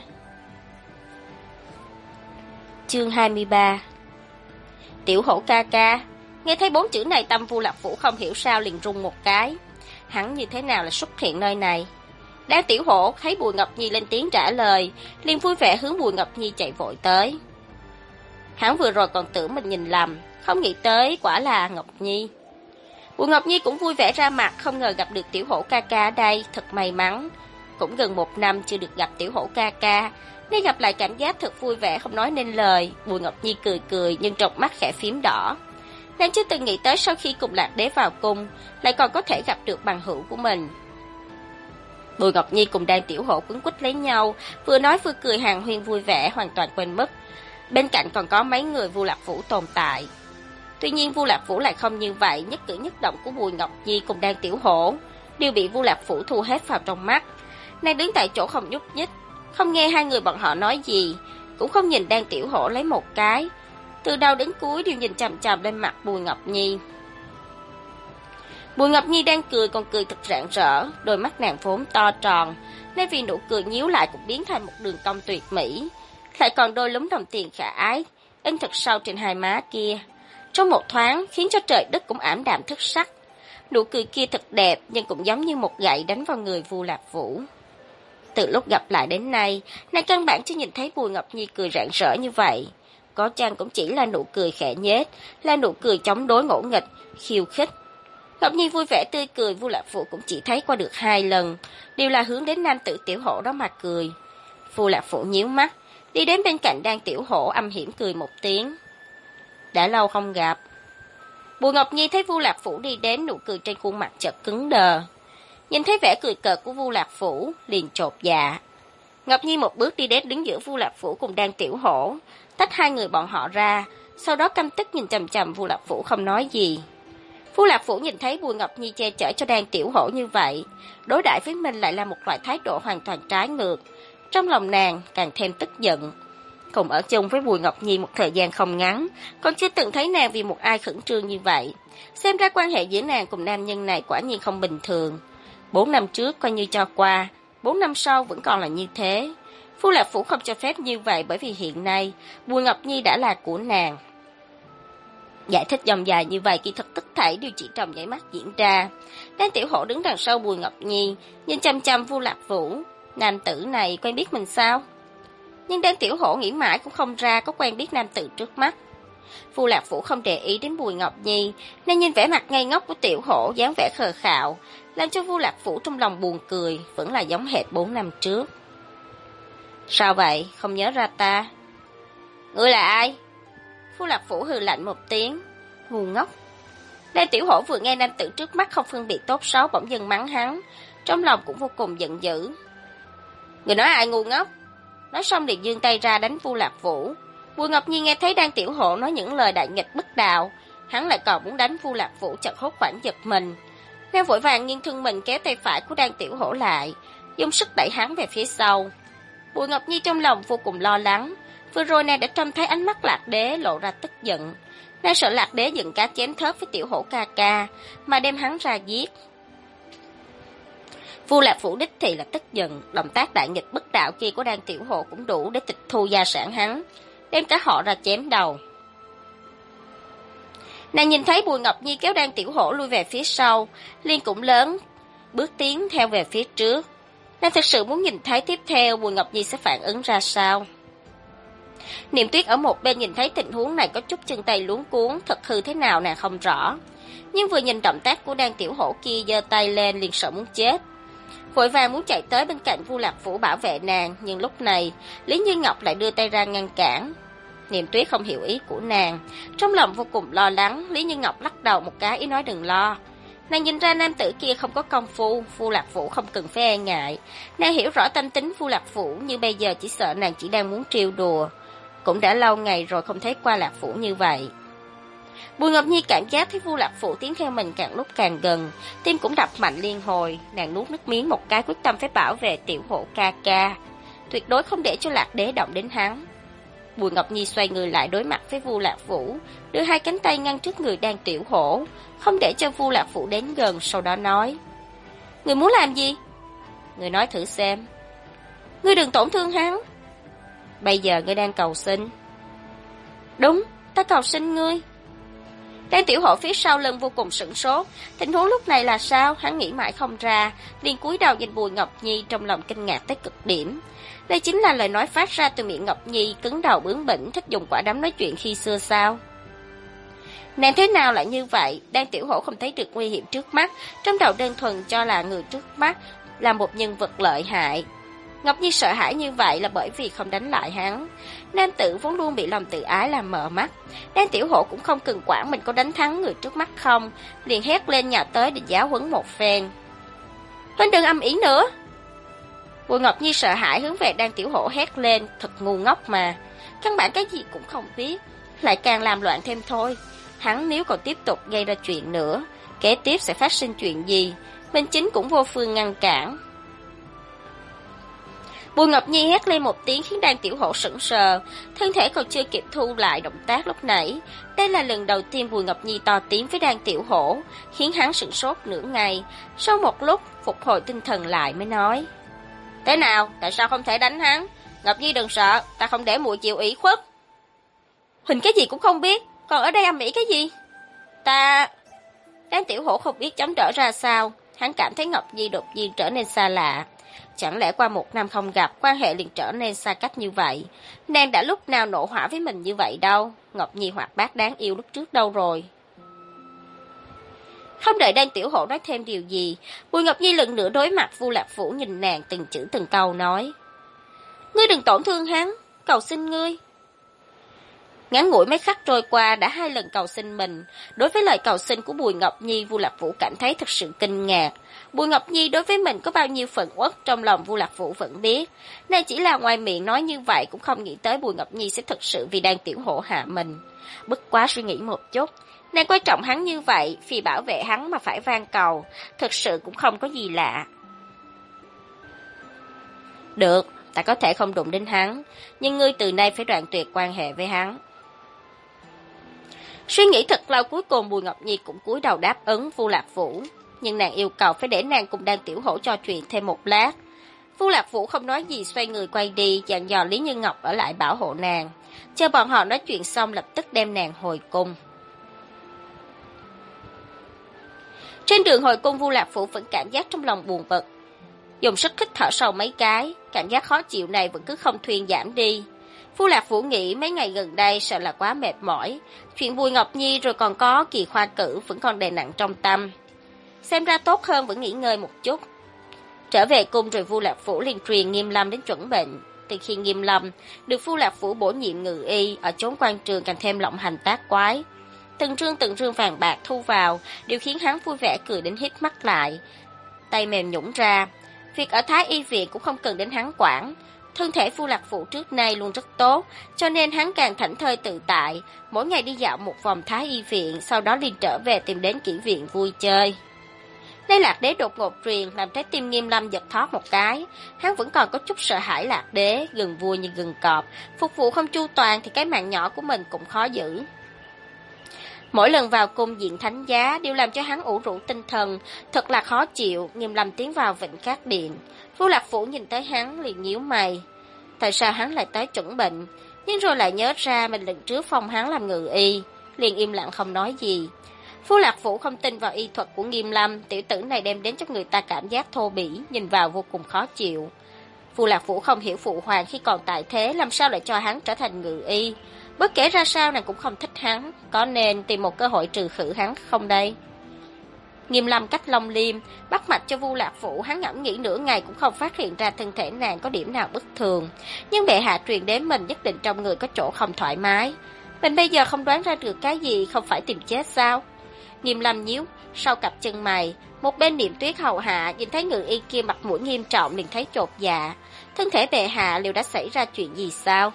Chương 23. Tiểu hổ ca ca. Nghe thấy 4 chữ này, tâm Vu Lạc Vũ không hiểu sao liền rung một cái. Hắn như thế nào là xuất hiện nơi này? Đang tiểu hổ thấy Bùi Ngọc Nhi lên tiếng trả lời, liền vui vẻ hướng Bùi Ngọc Nhi chạy vội tới. Hắn vừa rồi còn tưởng mình nhìn lầm, không nghĩ tới quả là Ngọc Nhi. Bùi Ngọc Nhi cũng vui vẻ ra mặt, không ngờ gặp được tiểu hổ ca ca ở đây, thật may mắn. Cũng gần 1 năm chưa được gặp tiểu hổ ca ca, nên gặp lại cảm giác thật vui vẻ không nói nên lời. Bùi Ngọc Nhi cười cười nhưng trong mắt khẽ phím đỏ. Nàng chưa từng nghĩ tới sau khi cùng Lạc Đế vào cung, lại còn có thể gặp được bằng hữu của mình. Bùi Ngọc Nhi cùng Đan tiểu hổ quấn quýt lấy nhau, vừa nói vừa cười hàn huyên vui vẻ, hoàn toàn quên mất bên cạnh còn có mấy người Vu Lạc Vũ tồn tại. Tuy nhiên Vu Lạc Vũ lại không như vậy, nhất cử nhất động của Bùi Ngọc Nhi cùng Đan tiểu hổ đều bị Vu Lạc Vũ thu hết vào trong mắt. Nàng đứng tại chỗ không nhúc nhích, không nghe hai người bọn họ nói gì, cũng không nhìn Đan tiểu hổ lấy một cái, từ đầu đến cuối đều nhìn chằm chằm lên mặt Bùi Ngọc Nhi. Bùi Ngọc Nhi đang cười, còn cười thật rạng rỡ, đôi mắt nàng vốn to tròn, nên vì nụ cười nhíu lại cũng biến thành một đường cong tuyệt mỹ, lại còn đôi lúm đồng tiền khả ái in thật sâu trên hai má kia, trong một thoáng khiến cho trời đất cũng ảm đạm thất sắc. Nụ cười kia thật đẹp, nhưng cũng giống như một gậy đánh vào người Vu Lạc Vũ. Từ lúc gặp lại đến nay, nàng căn bản chưa nhìn thấy Bùi Ngọc Nhi cười rạng rỡ như vậy. Có chăng cũng chỉ là nụ cười khẽ nhếch, là nụ cười chống đối ngỗ nghịch, khiêu khích. Ngọc Nhi vui vẻ tươi cười, Vu Lạc Phù cũng chỉ thấy qua được 2 lần, đều là hướng đến nam tử Tiểu Hổ đó mà cười. Vu Lạc Phù nhíu mắt, đi đến bên cạnh Đan Tiểu Hổ âm hiểm cười một tiếng. Đã lâu không gặp. Bùi Ngọc Nhi thấy Vu Lạc Phù đi đến, nụ cười trên khuôn mặt chợt cứng đờ. Nhìn thấy vẻ cười cợt của Vu Lạc Phù, liền chột dạ. Ngọc Nhi một bước đi đến đứng giữa Vu Lạc Phù cùng Đan Tiểu Hổ, tách 2 người bọn họ ra, sau đó căm tức nhìn chằm chằm Vu Lạc Phù không nói gì. Vu Lạc Phù nhìn thấy Bùi Ngọc Nhi che chở cho Đan Tiểu Hổ như vậy, đối đãi với mình lại là một loại thái độ hoàn toàn trái ngược. Trong lòng nàng càng thêm tức giận. Cùng ở chung với Bùi Ngọc Nhi một thời gian không ngắn, còn chưa từng thấy nàng vì một ai khẩn trương như vậy. Xem ra quan hệ giữa nàng cùng nam nhân này quả nhiên không bình thường. 4 năm trước coi như cho qua, 4 năm sau vẫn còn là như thế. Vu Lạc Phù không cho phép như vậy bởi vì hiện nay Bùi Ngọc Nhi đã là của nàng. Giải thích dòng dài như vậy kỳ thực tất thảy đều chỉ trong nháy mắt diễn ra. Đan Tiểu Hổ đứng đằng sau Bùi Ngọc Nhi, nhìn chăm chăm Vu Lạc Phù. Nam tử này quen biết mình sao? Nhưng Đan Tiểu Hổ nghĩ mãi cũng không ra có quen biết nam tử trước mắt. Vu Lạc Phù không để ý đến Bùi Ngọc Nhi, nên nhìn vẻ mặt ngây ngốc của Tiểu Hổ dáng vẻ khờ khạo, làm cho Vu Lạc Phù trong lòng buồn cười, vẫn là giống hệt 4 năm trước. Sao vậy, không nhớ ra ta? Ngươi là ai? Vu Lạc Phù hừ lạnh một tiếng, ngu ngốc. Đan Tiểu Hổ vừa nghe nam tử trước mắt không phân biệt tốt xấu bỗng dưng mắng hắn, trong lòng cũng vô cùng giận dữ. Người nói ai ngu ngốc? Nói xong liền giương tay ra đánh Vu Lạc Phù. Bùi Ngọc Nhi nghe thấy Đan Tiểu Hổ nói những lời đại nghịch bất đạo, hắn lại còn muốn đánh Vu Lạc Phù, chợt hốt hoảng giật mình. Nàng vội vàng nghiêng thân mình kéo tay phải của Đan Tiểu Hổ lại, dùng sức đẩy hắn về phía sau. Bùi Ngọc Nhi trong lòng vô cùng lo lắng, vừa rồi nàng đã trông thấy ánh mắt Lạc Đế lộ ra tức giận. Nàng sợ Lạc Đế giận cá chém thớt với Tiểu Hổ ca ca, mà đem hắn ra giết. Vu Lạc Phù đích thì là tức giận, động tác đại nghịch bất đạo kia của Đan Tiểu Hổ cũng đủ để tịch thu gia sản hắn, đem cả họ ra chém đầu. Nàng nhìn thấy Bùi Ngọc Nhi kéo Đan Tiểu Hổ lui về phía sau, liền cũng lớn bước tiến theo về phía trước. Nàng thực sự muốn nhìn thấy tiếp theo Bùi Ngọc Nhi sẽ phản ứng ra sao. Niệm Tuyết ở một bên nhìn thấy tình huống này có chút chân tay luống cuống, thật hư thế nào nàng không rõ. Nhưng vừa nhìn động tác của Đan Tiểu Hổ kia giơ tay lên liền sợ muốn chết. Vội vàng muốn chạy tới bên cạnh Vu Lạc Phù bảo vệ nàng, nhưng lúc này Lý Như Ngọc lại đưa tay ra ngăn cản. Niệm Tuyết không hiểu ý của nàng, trong lòng vô cùng lo lắng. Lý Như Ngọc lắc đầu một cái ý nói đừng lo. Nàng nhìn ra nam tử kia không có công phu, Vu Lạc Phù không cần phải e ngại. Nàng hiểu rõ tâm tính Vu Lạc Phù, nhưng bây giờ chỉ sợ nàng chỉ đang muốn trêu đùa. Cũng đã lâu ngày rồi không thấy qua Lạc Phù như vậy. Bùi Ngọc Nhi cảm giác thấy Vu Lạc Phù tiến theo mình càng lúc càng gần, tim cũng đập mạnh liên hồi. Nàng nuốt nước miếng một cái, quyết tâm phải bảo vệ Tiểu Hổ ca ca, tuyệt đối không để cho Lạc Đế động đến hắn. Bùi Ngọc Nhi xoay người lại đối mặt với Vu Lạc Phù, đưa 2 cánh tay ngăn trước người Đan Tiểu Hổ, không để cho Vu Lạc Phù đến gần, sau đó nói: Người muốn làm gì? Người nói thử xem. Ngươi đừng tổn thương hắn. Bây giờ ngươi đang cầu xin. Đúng, ta cầu xin ngươi. Đan Tiểu Hổ phía sau lưng vô cùng sửng sốt, tình huống lúc này là sao, hắn nghĩ mãi không ra, liền cúi đầu nhìn Bùi Ngọc Nhi, trong lòng kinh ngạc tới cực điểm. Đây chính là lời nói phát ra từ miệng Ngọc Nhi, cứng đầu bướng bỉnh, thích dùng quả đấm nói chuyện khi xưa sao? Nàng thế nào lại như vậy? Đan Tiểu Hổ không thấy được nguy hiểm trước mắt, trong đầu đơn thuần cho là người trước mắt là một nhân vật lợi hại. Ngọc Nhi sợ hãi như vậy là bởi vì không đánh lại hắn. Nam tử vốn luôn bị lòng tự ái làm mờ mắt. Đan Tiểu Hổ cũng không cần quản mình có đánh thắng người trước mắt không, liền hét lên nhào tới để giáo huấn một phen. Huynh đừng âm ĩ nữa. Bùi Ngọc Nhi sợ hãi hướng về Đan Tiểu Hổ hét lên, thật ngu ngốc mà, căn bản cái gì cũng không biết, lại càng làm loạn thêm thôi. Hắn nếu còn tiếp tục gây ra chuyện nữa, kế tiếp sẽ phát sinh chuyện gì, bên chính cũng vô phương ngăn cản. Bùi Ngọc Nhi hét lên một tiếng khiến Đan Tiểu Hổ sững sờ, thân thể còn chưa kịp thu lại động tác lúc nãy. Đây là lần đầu tiên Bùi Ngọc Nhi to tiếng với Đan Tiểu Hổ, khiến hắn sửng sốt nửa ngày. Sau một lúc phục hồi tinh thần lại mới nói: Thế nào, tại sao không thể đánh hắn? Ngọc Nhi đừng sợ, ta không để muội chịu ủy khuất. Huỳnh cái gì cũng không biết, còn ở đây âm ĩ cái gì? Ta... Đan Tiểu Hổ không biết chống đỡ ra sao, hắn cảm thấy Ngọc Nhi đột nhiên trở nên xa lạ. Chẳng lẽ qua 1 năm không gặp, quan hệ liền trở nên xa cách như vậy? Nàng đã lúc nào nộ hỏa với mình như vậy đâu? Ngọc Nhi hoạt bát đáng yêu lúc trước đâu rồi? Không đợi Đan Tiểu Hổ nói thêm điều gì, Bùi Ngọc Nhi lần nữa đối mặt Vu Lạc Vũ nhìn nàng từng chữ từng câu nói. Ngươi đừng tổn thương hắn, cầu xin ngươi. Ngắn ngủi mấy khắc trôi qua đã 2 lần cầu xin mình. Đối với lời cầu xin của Bùi Ngọc Nhi, Vu Lạc Vũ cảm thấy thật sự kinh ngạc. Bùi Ngọc Nhi đối với mình có bao nhiêu phẫn uất trong lòng Vu Lạc Vũ vẫn biết. Nàng chỉ là ngoài miệng nói như vậy cũng không nghĩ tới Bùi Ngọc Nhi sẽ thật sự vì Đan Tiểu Hổ hạ mình. Bất quá suy nghĩ một chút, nàng quan trọng hắn như vậy, vì bảo vệ hắn mà phải van cầu, thật sự cũng không có gì lạ. Được, ta có thể không đụng đến hắn, nhưng ngươi từ nay phải đoạn tuyệt quan hệ với hắn. Suy nghĩ thật lâu cuối cùng Bùi Ngọc Nhi cũng cúi đầu đáp ứng Vu Lạc Vũ, nhưng nàng yêu cầu phải để nàng cùng Đan Tiểu Hổ trò chuyện thêm một lát. Vu Lạc Vũ không nói gì xoay người quay đi, dặn dò Lý Như Ngọc ở lại bảo hộ nàng. Chờ bọn họ nói chuyện xong lập tức đem nàng hồi cung. Trên đường hồi cung, Vu Lạc Vũ vẫn cảm giác trong lòng buồn bực. Dùng sức hít thở sâu mấy cái, cảm giác khó chịu này vẫn cứ không thuyên giảm đi. Vu Lạc Vũ nghĩ mấy ngày gần đây sợ là quá mệt mỏi, chuyện Bùi Ngọc Nhi rồi còn có kỳ khoa cử vẫn còn đè nặng trong tâm. Xem ra tốt hơn vẫn nghỉ ngơi một chút. Trở về cung rồi Vu Lạc Vũ liền truyền Nghiêm Lâm đến chuẩn bệnh. Từ khi Nghiêm Lâm được Vu Lạc Vũ bổ nhiệm ngự y, ở chốn quan trường càng thêm lộng hành tác quái. Từng rương vàng bạc thu vào đều khiến hắn vui vẻ cười đến hít mắt lại. Tay mềm nhũn ra, việc ở Thái Y viện cũng không cần đến hắn quản. Thân thể Vu Lạc Vũ trước nay luôn rất tốt, cho nên hắn càng thảnh thơi tự tại, mỗi ngày đi dạo một vòng Thái Y viện, sau đó liền trở về tìm đến kỹ viện vui chơi. Lê Lạc Đế đột ngột truyền làm trái tim Nghiêm Lâm giật thót một cái, hắn vẫn còn có chút sợ hãi Lạc Đế, gần vua như gần cọp, phục vụ không chu toàn thì cái mạng nhỏ của mình cũng khó giữ. Mỗi lần vào cung diện thánh giá đều làm cho hắn ủ rũ tinh thần, thật là khó chịu. Nghiêm Lâm tiến vào Vịnh Cát Điện, Vu Lạc Vũ nhìn tới hắn liền nhíu mày. Tại sao hắn lại tới chuẩn bệnh? Nhưng rồi lại nhớ ra mình lần trước phong hắn làm ngự y, liền im lặng không nói gì. Vu Lạc Vũ không tin vào y thuật của Nghiêm Lâm, tiểu tử này đem đến cho người ta cảm giác thô bỉ, nhìn vào vô cùng khó chịu. Vu Lạc Vũ không hiểu phụ hoàng khi còn tại thế làm sao lại cho hắn trở thành ngự y. Bất kể ra sao nàng cũng không thích hắn, có nên tìm một cơ hội trừ khử hắn không đây? Nghiêm Lâm cách Long Liêm, bắt mạch cho Vu Lạc Vũ, hắn ngẫm nghĩ nửa ngày cũng không phát hiện ra thân thể nàng có điểm nào bất thường. Nhưng bệ hạ truyền đến mình nhất định trong người có chỗ không thoải mái. Mình bây giờ không đoán ra được cái gì, không phải tìm chết sao? Nghiêm Lâm nhíu sau cặp chân mày, một bên Niệm Tuyết hầu hạ nhìn thấy ngự y kia mặt mũi nghiêm trọng liền thấy chột dạ. Thân thể bệ hạ liệu đã xảy ra chuyện gì sao?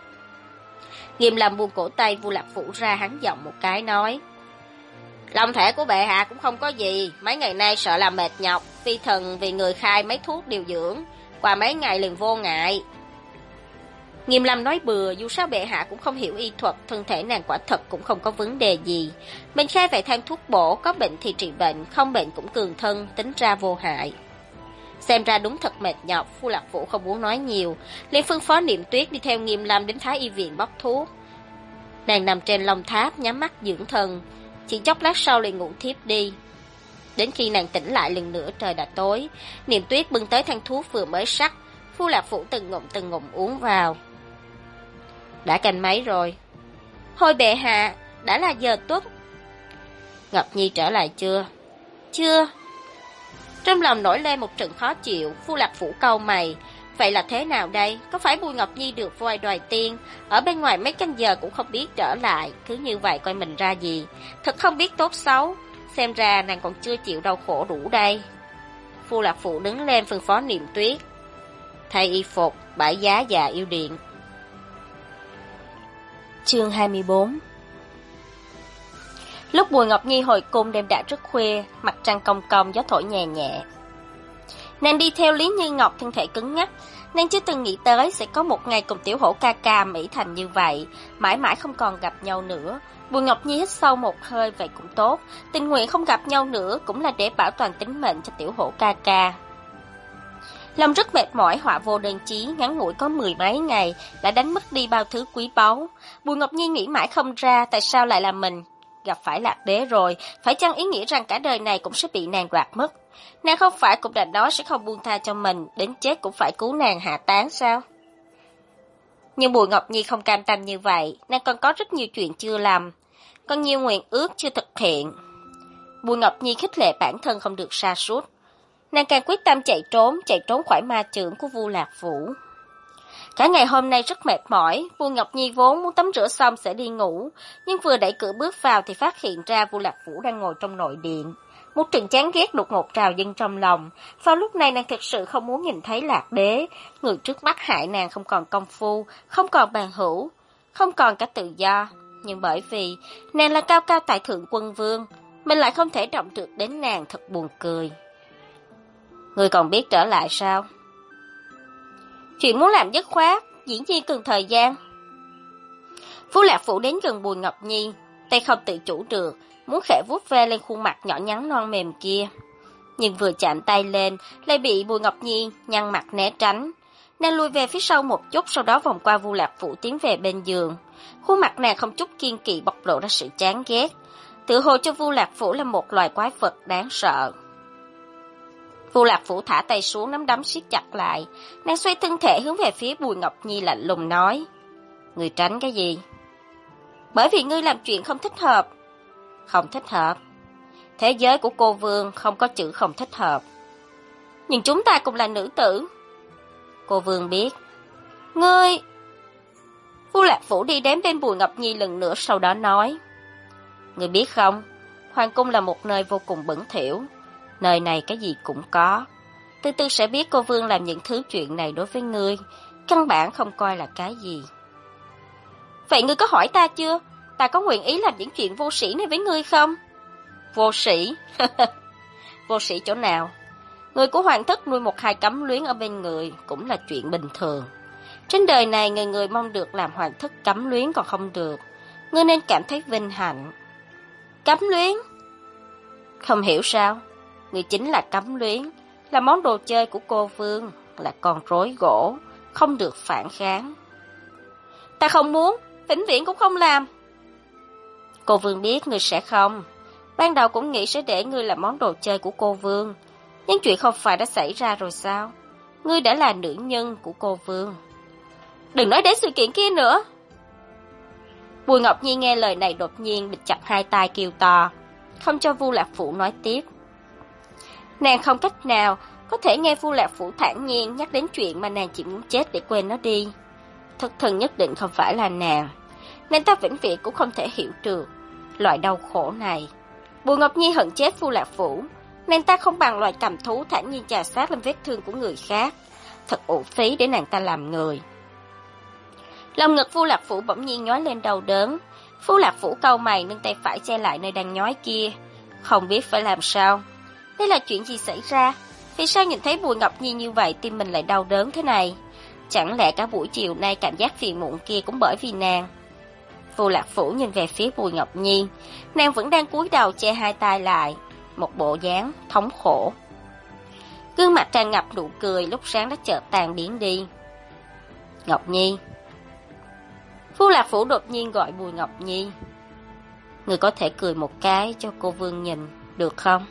Nghiêm Lâm buông cổ tay Vu Lạc Vũ ra, hắn giọng một cái nói: Long thể của bệ hạ cũng không có gì, mấy ngày nay sợ là mệt nhọc, phi thần vì người khai mấy thuốc điều dưỡng, qua mấy ngày liền vô ngại. Nghiêm Lâm nói bừa, dù sao bệ hạ cũng không hiểu y thuật, thân thể nàng quả thật cũng không có vấn đề gì. Mình khai vậy thêm thuốc bổ, có bệnh thì trị bệnh, không bệnh cũng cường thân, tính ra vô hại. Xem ra đúng thật mệt nhọc, Vu Lạc Vũ không muốn nói nhiều, liền phân phó Niệm Tuyết đi theo Nghiêm Lâm đến Thái Y viện bóc thuốc. Nàng nằm trên long tháp nhắm mắt dưỡng thần, chỉ chốc lát sau liền ngủ thiếp đi. Đến khi nàng tỉnh lại lần nữa trời đã tối, Niệm Tuyết bưng tới thang thuốc vừa mới sắc, Vu Lạc Vũ từng ngụm uống vào. Đã canh mấy rồi? Hồi bệ hạ, đã là giờ tuất. Ngọc Nhi trở lại chưa? Chưa. Trong lòng nổi lên một trận khó chịu, Vu Lạc Vũ cau mày. Vậy là thế nào đây? Có phải Bùi Ngọc Nhi được voi đòi tiên, ở bên ngoài mấy canh giờ cũng không biết trở lại, cứ như vậy coi mình ra gì? Thật không biết tốt xấu, xem ra nàng còn chưa chịu đau khổ đủ đây. Vu Lạc Vũ đứng lên phân phó Niệm Tuyết: thay y phục, bãi giá và yêu điện. Chương 24. Lúc Bùi Ngọc Nhi hồi cung đêm đã rất khuya, mặt trăng cong cong, gió thổi nhẹ nhẹ. Nàng đi theo Lý Như Ngọc thân thể cứng ngắc, nàng chưa từng nghĩ tới sẽ có một ngày cùng Tiểu Hổ ca ca mỹ thành như vậy, mãi mãi không còn gặp nhau nữa. Bùi Ngọc Nhi hít sâu một hơi, vậy cũng tốt, tình nguyện không gặp nhau nữa cũng là để bảo toàn tính mệnh cho Tiểu Hổ ca ca. Lòng rất mệt mỏi, họa vô đơn chí, ngắn ngủi có 10 mấy ngày đã đánh mất đi bao thứ quý báu. Bùi Ngọc Nhi nghĩ mãi không ra tại sao lại là mình. gặp phải Lạc Đế rồi, phải chăng ý nghĩa rằng cả đời này cũng sẽ bị nàng đoạt mất? Nàng không phải cũng đã nói sẽ không buông tha cho mình, đến chết cũng phải cứu nàng hạ táng sao? Nhưng Bùi Ngọc Nhi không cam tâm như vậy, nàng còn có rất nhiều chuyện chưa làm, còn nhiều nguyện ước chưa thực hiện. Bùi Ngọc Nhi khích lệ bản thân không được sa sút. Nàng càng quyết tâm chạy trốn khỏi ma chưởng của Vu Lạc Vũ. Cả ngày hôm nay rất mệt mỏi, Bùi Ngọc Nhi vốn muốn tắm rửa xong sẽ đi ngủ, nhưng vừa đẩy cửa bước vào thì phát hiện ra Vu Lạc Vũ đang ngồi trong nội điện. Một trận chán ghét đột ngột trào dâng trong lòng. Vào lúc này nàng thực sự không muốn nhìn thấy Lạc Đế, người trước mắt hại nàng không còn công phu, không còn bàn hữu, không còn cả tự do. Nhưng bởi vì nàng là cao cao tại thượng quân vương, mình lại không thể động được đến nàng, thật buồn cười. Người còn biết trở lại sao? Chuyện muốn làm dứt khoát, dĩ nhiên cần thời gian. Vu Lạc Vũ đến gần Bùi Ngọc Nhi, tay không tự chủ được, muốn khẽ vuốt ve lên khuôn mặt nhỏ nhắn non mềm kia. Nhưng vừa chạm tay lên, lại bị Bùi Ngọc Nhi nhăn mặt né tránh. Nàng lùi về phía sau một chút, sau đó vòng qua Vu Lạc Vũ tiến về bên giường. Khuôn mặt nàng không chút kiên kỵ bộc lộ ra sự chán ghét, tự hồ cho Vu Lạc Vũ là một loài quái vật đáng sợ. Vu Lạc Vũ thả tay xuống, nắm đấm siết chặt lại. Nàng xoay thân thể hướng về phía Bùi Ngọc Nhi lạnh lùng nói: Người tránh cái gì? Bởi vì ngươi làm chuyện không thích hợp. Không thích hợp? Thế giới của cô Vương không có chữ không thích hợp. Nhưng chúng ta cũng là nữ tử. Cô Vương biết. Ngươi... Vu Lạc Vũ đi đến bên Bùi Ngọc Nhi lần nữa, sau đó nói: Ngươi biết không, Hoàng cung là một nơi vô cùng bẩn thỉu. Nơi này cái gì cũng có. Từ từ sẽ biết cô Vương làm những thứ chuyện này đối với ngươi, căn bản không coi là cái gì. Vậy ngươi có hỏi ta chưa? Ta có nguyện ý làm những chuyện vô sĩ này với ngươi không? Vô sĩ? Vô sĩ chỗ nào? Người của hoàng thất nuôi một hai cấm luyến ở bên người cũng là chuyện bình thường. Trên đời này người người mong được làm hoàng thất cấm luyến còn không được. Ngươi nên cảm thấy vinh hạnh. Cấm luyến? Không hiểu sao? Ngươi chính là cấm luyến, là món đồ chơi của cô Vương, là con rối gỗ, không được phản kháng. Ta không muốn, vĩnh viễn cũng không làm. Cô Vương biết ngươi sẽ không. Ban đầu cũng nghĩ sẽ để ngươi làm món đồ chơi của cô Vương. Nhưng chuyện không phải đã xảy ra rồi sao? Ngươi đã là nữ nhân của cô Vương. Đừng nói đến sự kiện kia nữa. Bùi Ngọc Nhi nghe lời này đột nhiên bịt chặt hai tai kêu to, không cho Vu Lạc Vũ nói tiếp. Nàng không cách nào có thể nghe Vu Lạc Vũ thản nhiên nhắc đến chuyện mà nàng chỉ muốn chết để quên nó đi. Thật thần nhất định không phải là nàng. Nên ta vĩnh viễn cũng không thể hiểu được loại đau khổ này. Bùi Ngọc Nhi hận chết Vu Lạc Vũ. Nàng ta không bằng loài cầm thú thản nhiên chà sát lên vết thương của người khác. Thật uổng phí để nàng ta làm người. Lòng ngực Vu Lạc Vũ bỗng nhiên nhói lên đau đớn. Vu Lạc Vũ cau mày nâng tay phải che lại nơi đang nhói kia, không biết phải làm sao. Đây là chuyện gì xảy ra? Vì sao nhìn thấy Bùi Ngọc Nhi như vậy tim mình lại đau đớn thế này? Chẳng lẽ cả buổi chiều nay cảm giác phiền muộn kia cũng bởi vì nàng? Vu Lạc Vũ nhìn về phía Bùi Ngọc Nhi, nàng vẫn đang cúi đầu che hai tay lại, một bộ dáng thống khổ. Gương mặt tràn ngập nụ cười lúc sáng đã chợt tan biến đi. Ngọc Nhi. Vu Lạc Vũ đột nhiên gọi Bùi Ngọc Nhi. Người có thể cười một cái cho cô Vương nhìn, được không?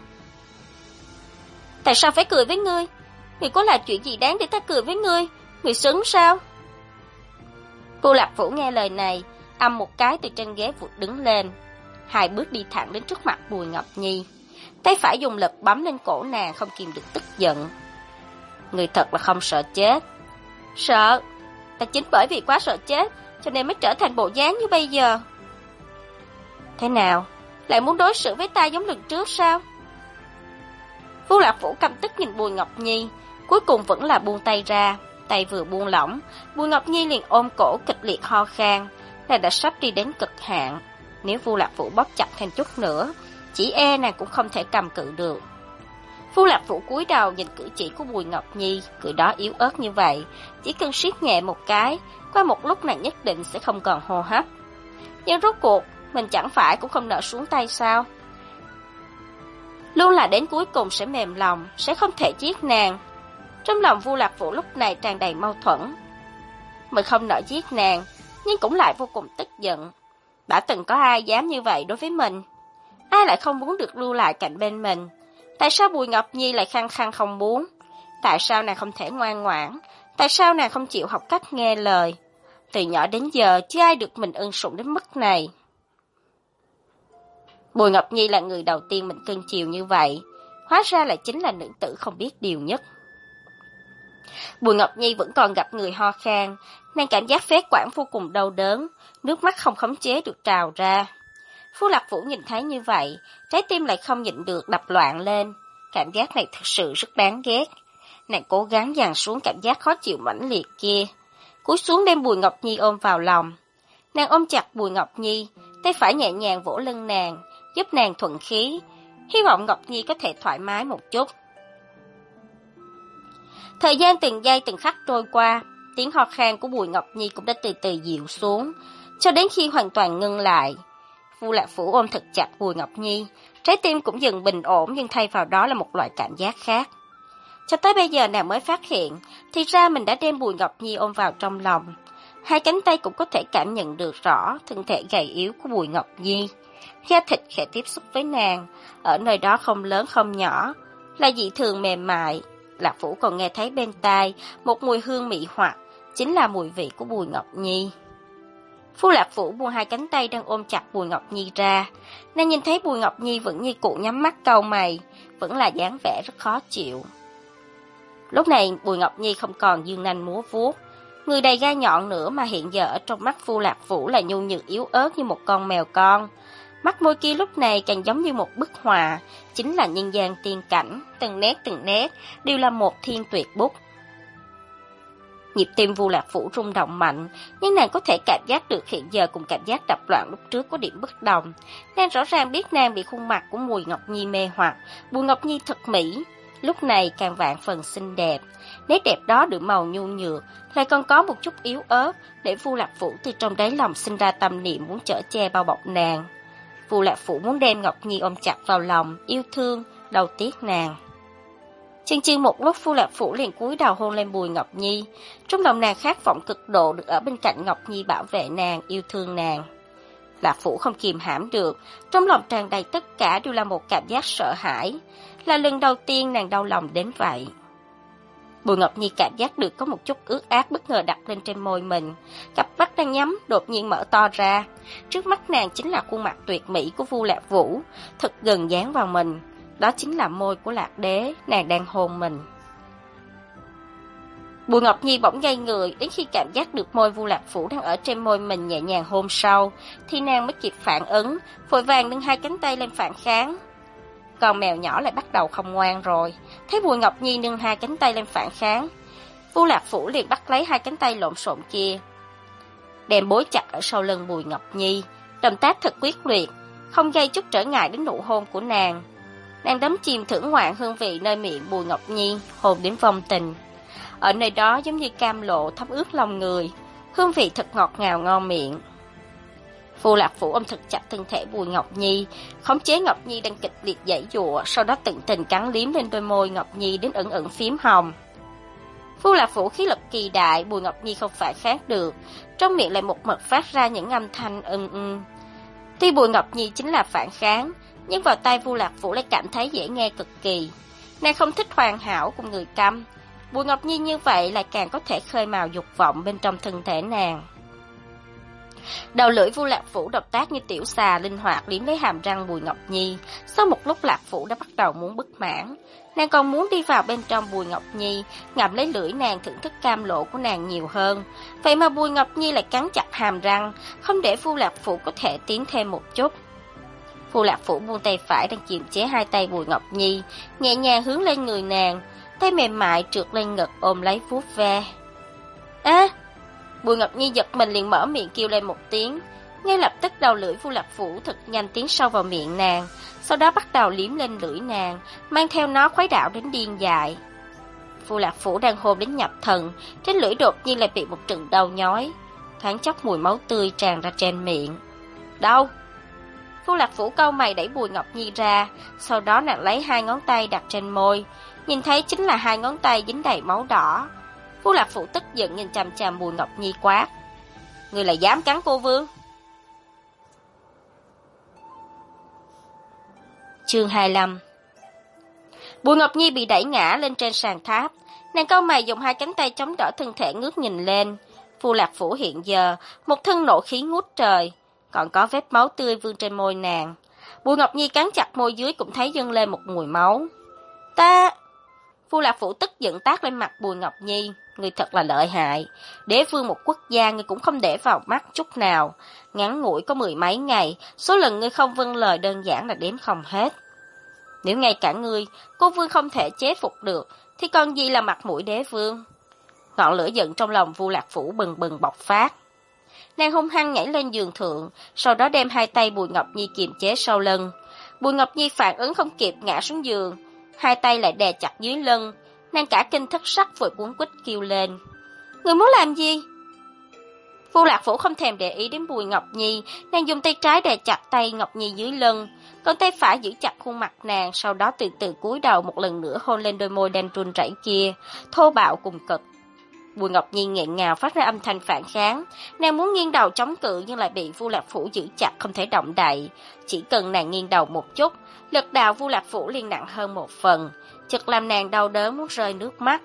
Tại sao phải cười với ngươi? Ngươi có làm chuyện gì đáng để ta cười với ngươi? Ngươi xứng sao? Vu Lạc Vũ nghe lời này, ầm một cái từ trên ghế vụt đứng lên, hai bước đi thẳng đến trước mặt Bùi Ngọc Nhi, tay phải dùng lực bấm lên cổ nàng, không kìm được tức giận. Ngươi thật là không sợ chết. Sợ? Ta chính bởi vì quá sợ chết cho nên mới trở thành bộ dáng như bây giờ. Thế nào? Lại muốn đối xử với ta giống lần trước sao? Vu Lạc Vũ căm tức nhìn Bùi Ngọc Nhi, cuối cùng vẫn là buông tay ra. Tay vừa buông lỏng, Bùi Ngọc Nhi liền ôm cổ kịch liệt ho khan. Nàng đã sắp đi đến cực hạn. Nếu Vu Lạc Vũ bóp chặt thêm chút nữa, chỉ e nàng cũng không thể cầm cự được. Vu Lạc Vũ cúi đầu nhìn cử chỉ của Bùi Ngọc Nhi, cười đó yếu ớt như vậy, chỉ cần siết nhẹ một cái, qua một lúc nàng nhất định sẽ không còn hô hấp. Nhưng rốt cuộc, mình chẳng phải cũng không nỡ xuống tay sao? Luôn là đến cuối cùng sẽ mềm lòng, sẽ không thể giết nàng. Trong lòng Vu Lạc Vũ lúc này tràn đầy mâu thuẫn. Mình không nỡ giết nàng, nhưng cũng lại vô cùng tức giận. Đã từng có ai dám như vậy đối với mình? Ai lại không muốn được lưu lại cạnh bên mình? Tại sao Bùi Ngọc Nhi lại khăng khăng không muốn? Tại sao nàng không thể ngoan ngoãn? Tại sao nàng không chịu học cách nghe lời? Từ nhỏ đến giờ chưa ai được mình ân sủng đến mức này. Bùi Ngọc Nhi là người đầu tiên mình cưng chiều như vậy, hóa ra là chính là nữ tử không biết điều nhất. Bùi Ngọc Nhi vẫn còn gặp người ho khan, nàng cảm giác phế quản vô cùng đau đớn, nước mắt không khống chế được trào ra. Phu Lạc Vũ nhìn thấy như vậy, trái tim lại không nhịn được đập loạn lên, cảm giác này thực sự rất đáng ghét. Nàng cố gắng dằn xuống cảm giác khó chịu mãnh liệt kia, cúi xuống đem Bùi Ngọc Nhi ôm vào lòng. Nàng ôm chặt Bùi Ngọc Nhi, tay phải nhẹ nhàng vỗ lưng nàng, giúp nàng thuận khí, hy vọng Ngọc Nhi có thể thoải mái một chút. Thời gian từng giây từng khắc trôi qua, tiếng ho khan của Bùi Ngọc Nhi cũng đã từ từ dịu xuống, cho đến khi hoàn toàn ngưng lại. Phu Lạc Phủ ôm thật chặt Bùi Ngọc Nhi, trái tim cũng dần bình ổn nhưng thay vào đó là một loại cảm giác khác. Cho tới bây giờ nàng mới phát hiện, thì ra mình đã đem Bùi Ngọc Nhi ôm vào trong lòng. Hai cánh tay cũng có thể cảm nhận được rõ thân thể gầy yếu của Bùi Ngọc Nhi. Da thịt khẽ tiếp xúc với nàng, ở nơi đó không lớn không nhỏ, là dị thường mềm mại. Lạc Phủ còn nghe thấy bên tai một mùi hương mị hoặc, chính là mùi vị của Bùi Ngọc Nhi. Phu Lạc Phủ buông hai cánh tay đang ôm chặt Bùi Ngọc Nhi ra. Nàng nhìn thấy Bùi Ngọc Nhi vẫn như cũ nhắm mắt cau mày, vẫn là dáng vẻ rất khó chịu. Lúc này Bùi Ngọc Nhi không còn dương nanh múa vuốt, người đầy gai nhọn nữa mà hiện giờ ở trong mắt Phu Lạc Phủ là nhu nhược yếu ớt như một con mèo con. Mắt môi kia lúc này càng giống như một bức họa, chính là nhân gian tiên cảnh, từng nét đều là một thiên tuyệt bút. Nhịp tim Vu Lạc Phủ rung động mạnh, nhưng nàng có thể cảm giác được hiện giờ cùng cảm giác đập loạn lúc trước có điểm bất đồng. Nàng rõ ràng biết nàng bị khuôn mặt của Bùi Ngọc Nhi mê hoặc, Bùi Ngọc Nhi thật mỹ, lúc này càng vạn phần xinh đẹp. Nét đẹp đó được màu nhu nhược, lại còn có một chút yếu ớt, để Vu Lạc Phủ từ trong đáy lòng sinh ra tâm niệm muốn chở che bao bọc nàng. Vu Lạc Phủ muốn đem Ngọc Nhi ôm chặt vào lòng, yêu thương, đầu tiếc nàng. Chừng một lúc Phu Lạc Phủ liền cúi đầu hôn lên Bùi Ngọc Nhi, trong lòng nàng khát vọng cực độ được ở bên cạnh Ngọc Nhi bảo vệ nàng, yêu thương nàng. Lạc Phủ không kìm hãm được, trong lòng tràn đầy tất cả đều là một cảm giác sợ hãi, là lần đầu tiên nàng đau lòng đến vậy. Bùi Ngọc Nhi cảm giác được có một chút ướt át bất ngờ đặt lên trên môi mình, cặp mắt đang nhắm đột nhiên mở to ra, trước mắt nàng chính là khuôn mặt tuyệt mỹ của Vu Lạc Vũ, thật gần dán vào mình. Đó chính là môi của Lạc Đế, nàng đang hôn mình. Bùi Ngọc Nhi bỗng ngây người, đến khi cảm giác được môi Vu Lạc Phủ đang ở trên môi mình nhẹ nhàng hôn sâu, thì nàng mới kịp phản ứng, vội vàng nâng hai cánh tay lên phản kháng. Con mèo nhỏ lại bắt đầu không ngoan rồi, thấy Bùi Ngọc Nhi nâng hai cánh tay lên phản kháng, Vu Lạc Phủ liền bắt lấy hai cánh tay lộn xộn kia, đem bối chặt ở sau lưng Bùi Ngọc Nhi, động tác thật quyết liệt, không gây chút trở ngại đến nụ hôn của nàng. Nàng đắm chìm thưởng ngoạn hương vị nơi miệng Bùi Ngọc Nhi, hồn đến vong tình. Ở nơi đó giống như cam lộ thấm ướt lòng người, hương vị thật ngọt ngào ngon miệng. Vu Lạc Phủ ôm thật chặt thân thể Bùi Ngọc Nhi, khống chế Ngọc Nhi đang kịch liệt giãy giụa, sau đó tận tình cắn liếm lên đôi môi Ngọc Nhi đến ửng ửng phím hồng. Vu Lạc Phủ khí lực kỳ đại, Bùi Ngọc Nhi không phải kháng được, trong miệng lại một mực phát ra những âm thanh Tuy Bùi Ngọc Nhi chính là phản kháng, nhưng vào tai Vu Lạc Phủ lại cảm thấy dễ nghe cực kỳ. Nàng không thích hoàn hảo cùng người câm, Bùi Ngọc Nhi như vậy lại càng có thể khơi mào dục vọng bên trong thân thể nàng. Đầu lưỡi Vu Lạc Phủ động tác như tiểu xà linh hoạt liếm lấy hàm răng Bùi Ngọc Nhi. Sau một lúc Lạc Phủ đã bắt đầu muốn bứt mãn, nàng còn muốn đi vào bên trong Bùi Ngọc Nhi, ngậm lấy lưỡi nàng thưởng thức cam lộ của nàng nhiều hơn. Vậy mà Bùi Ngọc Nhi lại cắn chặt hàm răng, không để Vu Lạc Phủ có thể tiến thêm một chút. Vu Lạc Phủ buông tay phải đang kiềm chế hai tay Bùi Ngọc Nhi, nhẹ nhàng hướng lên người nàng, tay mềm mại trượt lên ngực ôm lấy vuốt ve. Bùi Ngọc Nhi giật mình liền mở miệng kêu lên một tiếng, ngay lập tức đầu lưỡi Vu Lạc Phủ thật nhanh tiến sâu vào miệng nàng, sau đó bắt đầu liếm lên lưỡi nàng, mang theo nó khuấy đảo đến điên dại. Vu Lạc Phủ đang hôn đến nhập thần, trên lưỡi đột nhiên lại bị một trận đau nhói, thoáng chốc mùi máu tươi tràn ra trên miệng. Đau! Vu Lạc Phủ cau mày đẩy Bùi Ngọc Nhi ra, sau đó nàng lấy hai ngón tay đặt trên môi, nhìn thấy chính là hai ngón tay dính đầy máu đỏ. Vu Lạc Phủ tức giận nhìn chằm chằm Bùi Ngọc Nhi quát: "Ngươi là dám cắn cô vương?" Chương 25. Bùi Ngọc Nhi bị đẩy ngã lên trên sàn tháp. Nàng cau mày dùng hai cánh tay chống đỡ thân thể ngước nhìn lên. Phu Lạc Phủ hiện giờ, một thân nộ khí ngút trời, còn có vết máu tươi vương trên môi nàng. Bùi Ngọc Nhi cắn chặt môi dưới cũng thấy dâng lên một mùi máu. Ta... Phu Lạc Phủ tức giận tát lên mặt Bùi Ngọc Nhi. Ngươi thật là lợi hại. Đế vương một quốc gia ngươi cũng không để vào mắt chút nào. Ngắn ngủi có 10 mấy ngày, số lần ngươi không vâng lời đơn giản là đếm không hết. Nếu ngay cả ngươi, cô vương không thể chế phục được, thì còn gì là mặt mũi đế vương? Ngọn lửa giận trong lòng Vu Lạc Phủ bừng bừng bộc phát. Nàng hung hăng nhảy lên giường thượng, sau đó đem hai tay Bùi Ngọc Nhi kiềm chế sau lưng. Bùi Ngọc Nhi phản ứng không kịp ngã xuống giường, hai tay lại đè chặt dưới lưng. Nàng cả kinh thất sắc vội cuống quýt kêu lên. Người muốn làm gì? Vu Lạc Phủ không thèm để ý đến Bùi Ngọc Nhi, nàng dùng tay trái đè chặt tay Ngọc Nhi dưới lưng, còn tay phải giữ chặt khuôn mặt nàng, sau đó từ từ cúi đầu một lần nữa hôn lên đôi môi đang run rẩy kia, thô bạo cùng cực. Bùi Ngọc Nhi nghẹn ngào phát ra âm thanh phản kháng, nàng muốn nghiêng đầu chống cự nhưng lại bị Vu Lạc Phủ giữ chặt không thể động đậy. Chỉ cần nàng nghiêng đầu một chút, lực đạo Vu Lạc Phủ liền nặng hơn một phần, chợt làm nàng đau đớn muốn rơi nước mắt.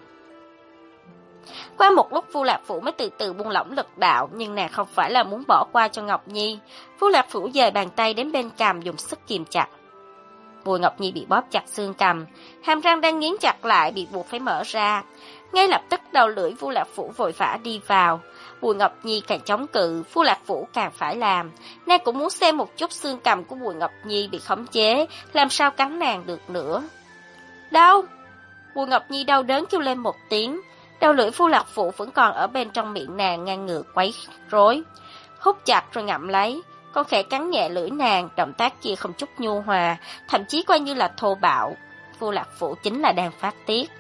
Qua một lúc Vu Lạc Phủ mới từ từ buông lỏng lực đạo, nhưng nàng không phải là muốn bỏ qua cho Ngọc Nhi. Vu Lạc Phủ dời bàn tay đến bên cằm dùng sức kìm chặt. Bùi Ngọc Nhi bị bóp chặt xương cằm, hàm răng đang nghiến chặt lại bị buộc phải mở ra. Ngay lập tức đầu lưỡi Vu Lạc Phủ vội vã đi vào. Bùi Ngọc Nhi càng chống cự, Vu Lạc Phủ càng phải làm. Nàng cũng muốn xem một chút xương cằm của Bùi Ngọc Nhi bị khống chế, làm sao cắn nàng được nữa. Đau! Bùi Ngọc Nhi đau đớn kêu lên một tiếng. Đầu lưỡi Vu Lạc Phủ vẫn còn ở bên trong miệng nàng ngang ngược quấy rối, hút chặt rồi ngậm lấy, con khẽ cắn nhẹ lưỡi nàng, động tác kia không chút nhu hòa, thậm chí coi như là thô bạo. Vu Lạc Phủ chính là đang phát tiết.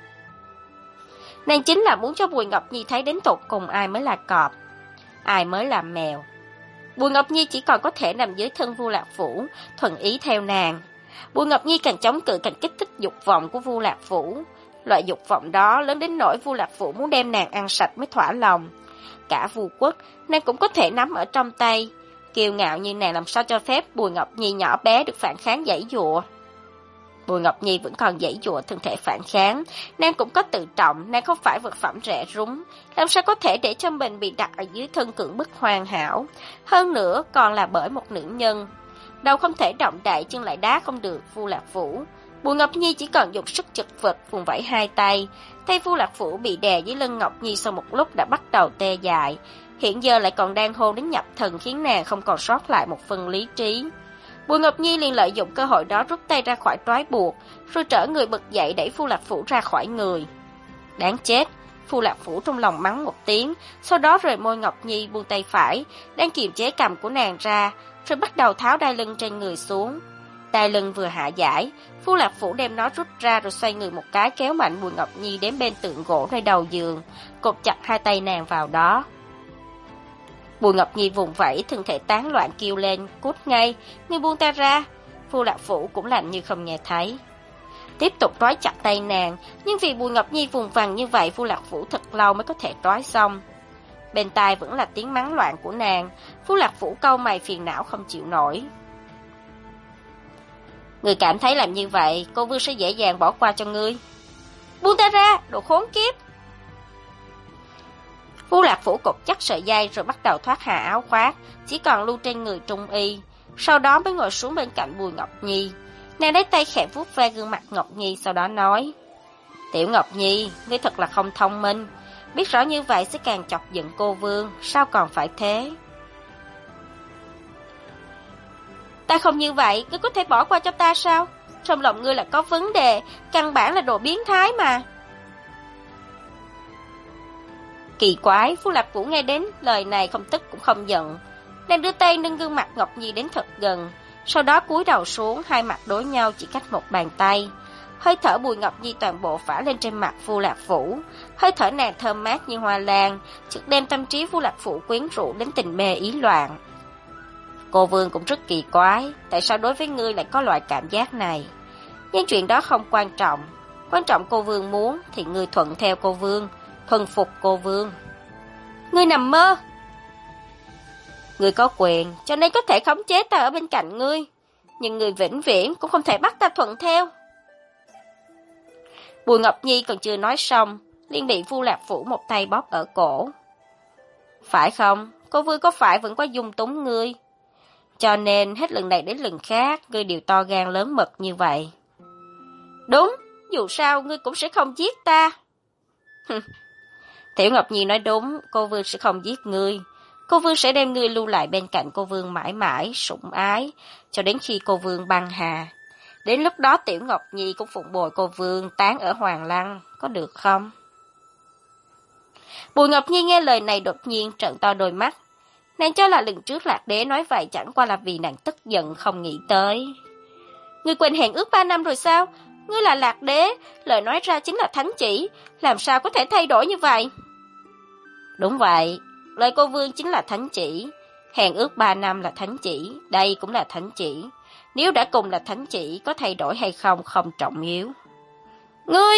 Nàng chính là muốn cho Bùi Ngọc Nhi thấy đến tột cùng ai mới là cọp, ai mới là mèo. Bùi Ngọc Nhi chỉ còn có thể nằm dưới thân Vu Lạc Phủ, thuận ý theo nàng. Bùi Ngọc Nhi càng chống cự càng kích thích dục vọng của Vu Lạc Phủ. Loại dục vọng đó lớn đến nỗi Vu Lạc Phủ muốn đem nàng ăn sạch mới thỏa lòng. Cả Vu quốc, nàng cũng có thể nắm ở trong tay. Kiêu ngạo như nàng làm sao cho phép Bùi Ngọc Nhi nhỏ bé được phản kháng giãy giụa. Bùi Ngọc Nhi vẫn còn giãy giụa thân thể phản kháng. Nàng cũng có tự trọng, nàng không phải vật phẩm rẻ rúng. Làm sao có thể để cho mình bị đặt ở dưới thân cưỡng bức hoàn hảo. Hơn nữa còn là bởi một nữ nhân. Đầu không thể động đậy, chân lại đá không được Vu Lạc Phủ. Bùi Ngọc Nhi chỉ cần dùng sức chật vật vùng vẫy hai tay. Tay Vu Lạc Phủ bị đè dưới lưng Ngọc Nhi sau một lúc đã bắt đầu tê dại. Hiện giờ lại còn đang hôn đến nhập thần khiến nàng không còn sót lại một phần lý trí. Bùi Ngọc Nhi liền lợi dụng cơ hội đó rút tay ra khỏi trói buộc, rồi trở người bật dậy đẩy Vu Lạc Phủ ra khỏi người. Đáng chết! Vu Lạc Phủ trong lòng mắng một tiếng, sau đó rời môi Ngọc Nhi buông tay phải, đang kiềm chế cằm của nàng ra, rồi bắt đầu tháo đai lưng trên người xuống. Đai lưng vừa hạ giải, Vu Lạc Phủ đem nó rút ra rồi xoay người một cái kéo mạnh Bùi Ngọc Nhi đến bên tượng gỗ nơi đầu giường, cột chặt hai tay nàng vào đó. Bùi Ngọc Nhi vùng vẫy, thân thể tán loạn kêu lên, cút ngay, ngươi buông ta ra. Vu Lạc Phủ cũng làm như không nghe thấy. Tiếp tục trói chặt tay nàng, nhưng vì Bùi Ngọc Nhi vùng vằng như vậy, Vu Lạc Phủ thật lâu mới có thể trói xong. Bên tai vẫn là tiếng mắng loạn của nàng, Vu Lạc Phủ cau mày phiền não không chịu nổi. Ngươi cảm thấy làm như vậy, cô vương sẽ dễ dàng bỏ qua cho ngươi. Buông ta ra, đồ khốn kiếp! Vu Lạc Phủ cột chắc sợi dây rồi bắt đầu thoát hạ áo khoác, chỉ còn lưu trên người Trung Y. Sau đó mới ngồi xuống bên cạnh Bùi Ngọc Nhi. Nàng lấy tay khẽ vuốt ve gương mặt Ngọc Nhi, sau đó nói: Tiểu Ngọc Nhi, ngươi thật là không thông minh. Biết rõ như vậy sẽ càng chọc giận cô vương, sao còn phải thế? Ta không như vậy, ngươi có thể bỏ qua cho ta sao? Trong lòng ngươi là có vấn đề, căn bản là đồ biến thái mà. Kỳ quái, Vu Lạc Phủ nghe đến lời này không tức cũng không giận. Nàng đưa tay nâng gương mặt Ngọc Nhi đến thật gần, sau đó cúi đầu xuống, hai mặt đối nhau chỉ cách một bàn tay. Hơi thở Bùi Ngọc Nhi toàn bộ phả lên trên mặt Vu Lạc Phủ. Hơi thở nàng thơm mát như hoa lan, chợt đem tâm trí Vu Lạc Phủ quyến rũ đến tình mê ý loạn. Cô vương cũng rất kỳ quái, tại sao đối với ngươi lại có loại cảm giác này? Nhưng chuyện đó không quan trọng. Quan trọng cô vương muốn thì ngươi thuận theo cô vương, thuần phục cô vương. Ngươi nằm mơ. Ngươi có quyền, cho nên có thể khống chế ta ở bên cạnh ngươi. nhưng người vĩnh viễn cũng không thể bắt ta thuận theo. Bùi Ngọc Nhi còn chưa nói xong, liền bị Vu Lạc Phủ một tay bóp ở cổ. Phải không? Cô Vương có phải vẫn có dung túng ngươi? Cho nên hết lần này đến lần khác, ngươi đều to gan lớn mật như vậy. Đúng, dù sao ngươi cũng sẽ không giết ta. Tiểu Ngọc Nhi nói đúng, cô Vương sẽ không giết ngươi. Cô Vương sẽ đem ngươi lưu lại bên cạnh cô Vương mãi mãi, sủng ái, cho đến khi cô Vương băng hà. Đến lúc đó Tiểu Ngọc Nhi cũng phụng bồi cô Vương tán ở Hoàng Lăng, có được không? Bùi Ngọc Nhi nghe lời này đột nhiên trợn to đôi mắt. Nàng cho là lần trước Lạc Đế nói vậy chẳng qua là vì nàng tức giận không nghĩ tới. Ngươi quên hẹn ước 3 năm rồi sao? Ngươi là Lạc Đế, lời nói ra chính là thánh chỉ, làm sao có thể thay đổi như vậy? Đúng vậy, lời cô Vương chính là thánh chỉ, hẹn ước 3 năm là thánh chỉ, đây cũng là thánh chỉ. Nếu đã cùng là thánh chỉ, có thay đổi hay không không trọng yếu. Ngươi!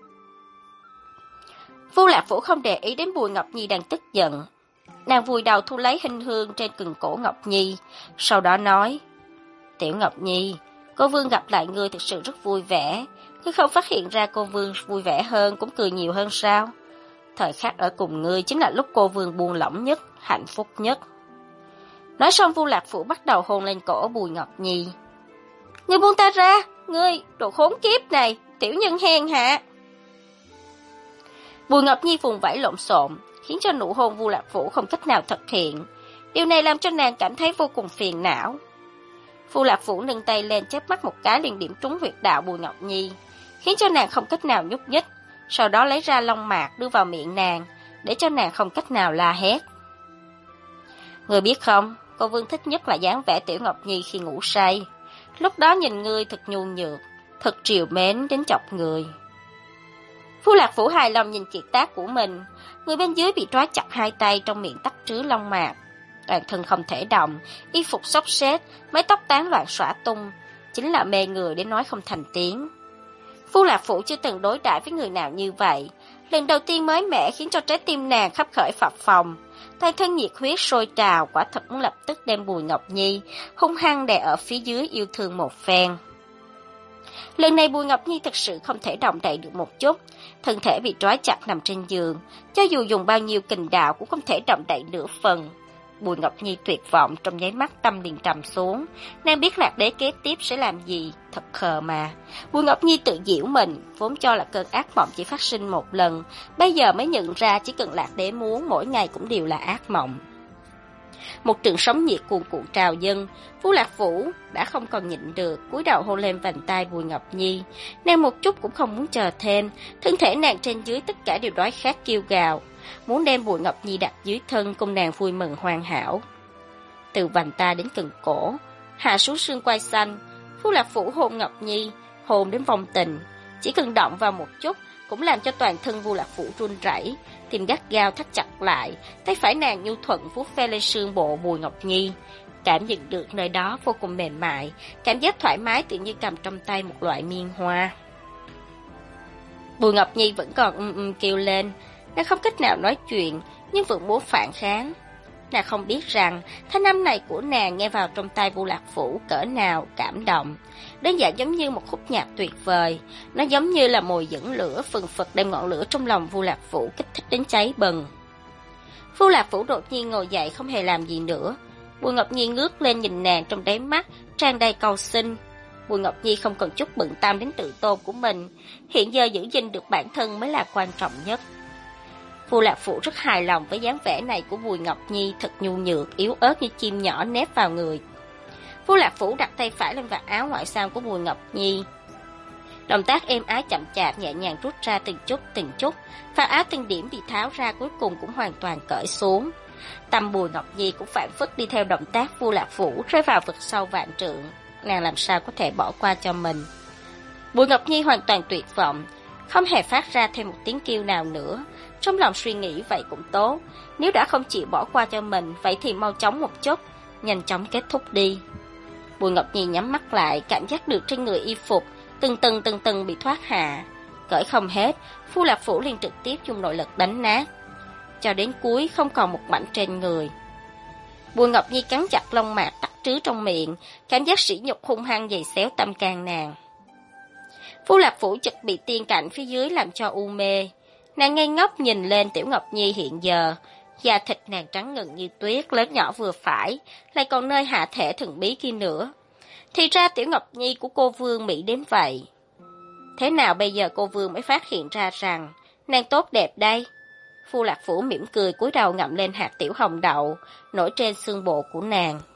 Vu Lạc Phủ không để ý đến Bùi Ngọc Nhi đang tức giận. Nàng vùi đầu thu lấy hình hương trên cần cổ Ngọc Nhi, sau đó nói, Tiểu Ngọc Nhi, cô Vương gặp lại ngươi thực sự rất vui vẻ, ngươi không phát hiện ra cô Vương vui vẻ hơn cũng cười nhiều hơn sao? Thời khắc ở cùng ngươi chính là lúc cô Vương buông lỏng nhất, hạnh phúc nhất. Nói xong Vu Lạc Phủ bắt đầu hôn lên cổ Bùi Ngọc Nhi. Ngươi buông ta ra, ngươi, đồ khốn kiếp này, tiểu nhân hèn hạ. Bùi Ngọc Nhi vùng vẫy lộn xộn, khiến cho nụ hôn Vu Lạc Phủ không cách nào thực hiện. Điều này làm cho nàng cảm thấy vô cùng phiền não. Vu Lạc Phủ nâng tay lên chớp mắt một cái liền điểm trúng huyệt đạo Bùi Ngọc Nhi, khiến cho nàng không cách nào nhúc nhích, sau đó lấy ra long mạc đưa vào miệng nàng, để cho nàng không cách nào la hét. Ngươi biết không, cô Vương thích nhất là dáng vẻ Tiểu Ngọc Nhi khi ngủ say. Lúc đó nhìn ngươi thật nhu nhược, thật trìu mến đến chọc người. Vu Lạc Phủ hài lòng nhìn kiệt tác của mình, người bên dưới bị trói chặt hai tay trong miệng tắc trứ long mạc. Toàn thân không thể động, y phục xốc xếch, mái tóc tán loạn xõa tung, chính là mê người đến nói không thành tiếng. Vu Lạc Phủ chưa từng đối đãi với người nào như vậy, lần đầu tiên mới mẻ khiến cho trái tim nàng khắp khởi phập phồng, toàn thân nhiệt huyết sôi trào, quả thật muốn lập tức đem Bùi Ngọc Nhi hung hăng đè ở phía dưới yêu thương một phen. Lần này Bùi Ngọc Nhi thật sự không thể động đậy được một chút, thân thể bị trói chặt nằm trên giường, cho dù dùng bao nhiêu kình đạo cũng không thể động đậy nửa phần. Bùi Ngọc Nhi tuyệt vọng, trong nháy mắt tâm liền trầm xuống. Nàng biết Lạc Đế kế tiếp sẽ làm gì, thật khờ mà. Bùi Ngọc Nhi tự giễu mình, vốn cho là cơn ác mộng chỉ phát sinh một lần, bây giờ mới nhận ra chỉ cần Lạc Đế muốn, mỗi ngày cũng đều là ác mộng. Một trận sóng nhiệt cuồn cuộn trào dâng, Vu Lạc Phủ đã không còn nhịn được, cúi đầu hôn lên vành tai Bùi Ngọc Nhi. Nàng một chút cũng không muốn chờ thêm, thân thể nàng trên dưới tất cả đều đói khát kêu gào, muốn đem Bùi Ngọc Nhi đặt dưới thân cùng nàng vui mừng hoàn hảo. Từ vành tai đến cần cổ, hạ xuống xương quai xanh, Vu Lạc Phủ hôn Ngọc Nhi, hôn đến vòng tình, chỉ cần động vào một chút cũng làm cho toàn thân Vu Lạc Phủ run rẩy, tim gắt gao thắt chặt lại, tay phải nàng nhu thuận vuốt ve lên xương bộ Bùi Ngọc Nhi, cảm nhận được nơi đó vô cùng mềm mại, cảm giác thoải mái tự như cầm trong tay một loại miên hoa. Bùi Ngọc Nhi vẫn còn kêu lên, nàng không cách nào nói chuyện, nhưng vẫn muốn phản kháng. Nàng không biết rằng thanh âm này của nàng nghe vào trong tai Vu Lạc Phủ cỡ nào cảm động, đơn giản giống như một khúc nhạc tuyệt vời. Nó giống như là mồi dẫn lửa phừng phực đem ngọn lửa trong lòng Vu Lạc Phủ kích thích đến cháy bừng. Vu Lạc Phủ đột nhiên ngồi dậy không hề làm gì nữa. Bùi Ngọc Nhi ngước lên nhìn nàng trong đáy mắt tràn đầy cầu xin. Bùi Ngọc Nhi không cần chút bận tâm đến tự tôn của mình, hiện giờ giữ gìn được bản thân mới là quan trọng nhất. Vu Lạc Phủ rất hài lòng với dáng vẻ này của Bùi Ngọc Nhi, thật nhu nhược, yếu ớt như chim nhỏ nép vào người. Vu Lạc Phủ đặt tay phải lên vạt áo ngoại sam của Bùi Ngọc Nhi. Động tác êm ái chậm chạp nhẹ nhàng rút ra từng chút, vạt áo từng điểm bị tháo ra cuối cùng cũng hoàn toàn cởi xuống. Tâm Bùi Ngọc Nhi cũng phản phất đi theo động tác Vu Lạc Phủ rơi vào vực sâu vạn trượng, nàng làm sao có thể bỏ qua cho mình. Bùi Ngọc Nhi hoàn toàn tuyệt vọng, không hề phát ra thêm một tiếng kêu nào nữa. Trong lòng suy nghĩ vậy cũng tốt, nếu đã không chịu bỏ qua cho mình, vậy thì mau chóng một chút, nhanh chóng kết thúc đi. Bùi Ngọc Nhi nhắm mắt lại, cảm giác được trên người y phục từng tầng bị thoát hạ, cởi không hết. Vu Lạc Phủ liền trực tiếp dùng nội lực đánh nát, cho đến cuối không còn một mảnh trên người. Bùi Ngọc Nhi cắn chặt lông mạc tắc trứ trong miệng, cảm giác sỉ nhục hung hăng giày xéo tâm can nàng. Vu Lạc Vũ chợt bị tiên cảnh phía dưới làm cho u mê. Nàng ngây ngốc nhìn lên Tiểu Ngọc Nhi hiện giờ, da thịt nàng trắng ngần như tuyết, lớn nhỏ vừa phải, lại còn nơi hạ thể thần bí kia nữa. Thì ra Tiểu Ngọc Nhi của cô Vương mỹ đến vậy. Thế nào bây giờ cô Vương mới phát hiện ra rằng nàng tốt đẹp đây? Vu Lạc Vũ mỉm cười cúi đầu ngậm lên hạt tiểu hồng đậu nổi trên xương bộ của nàng.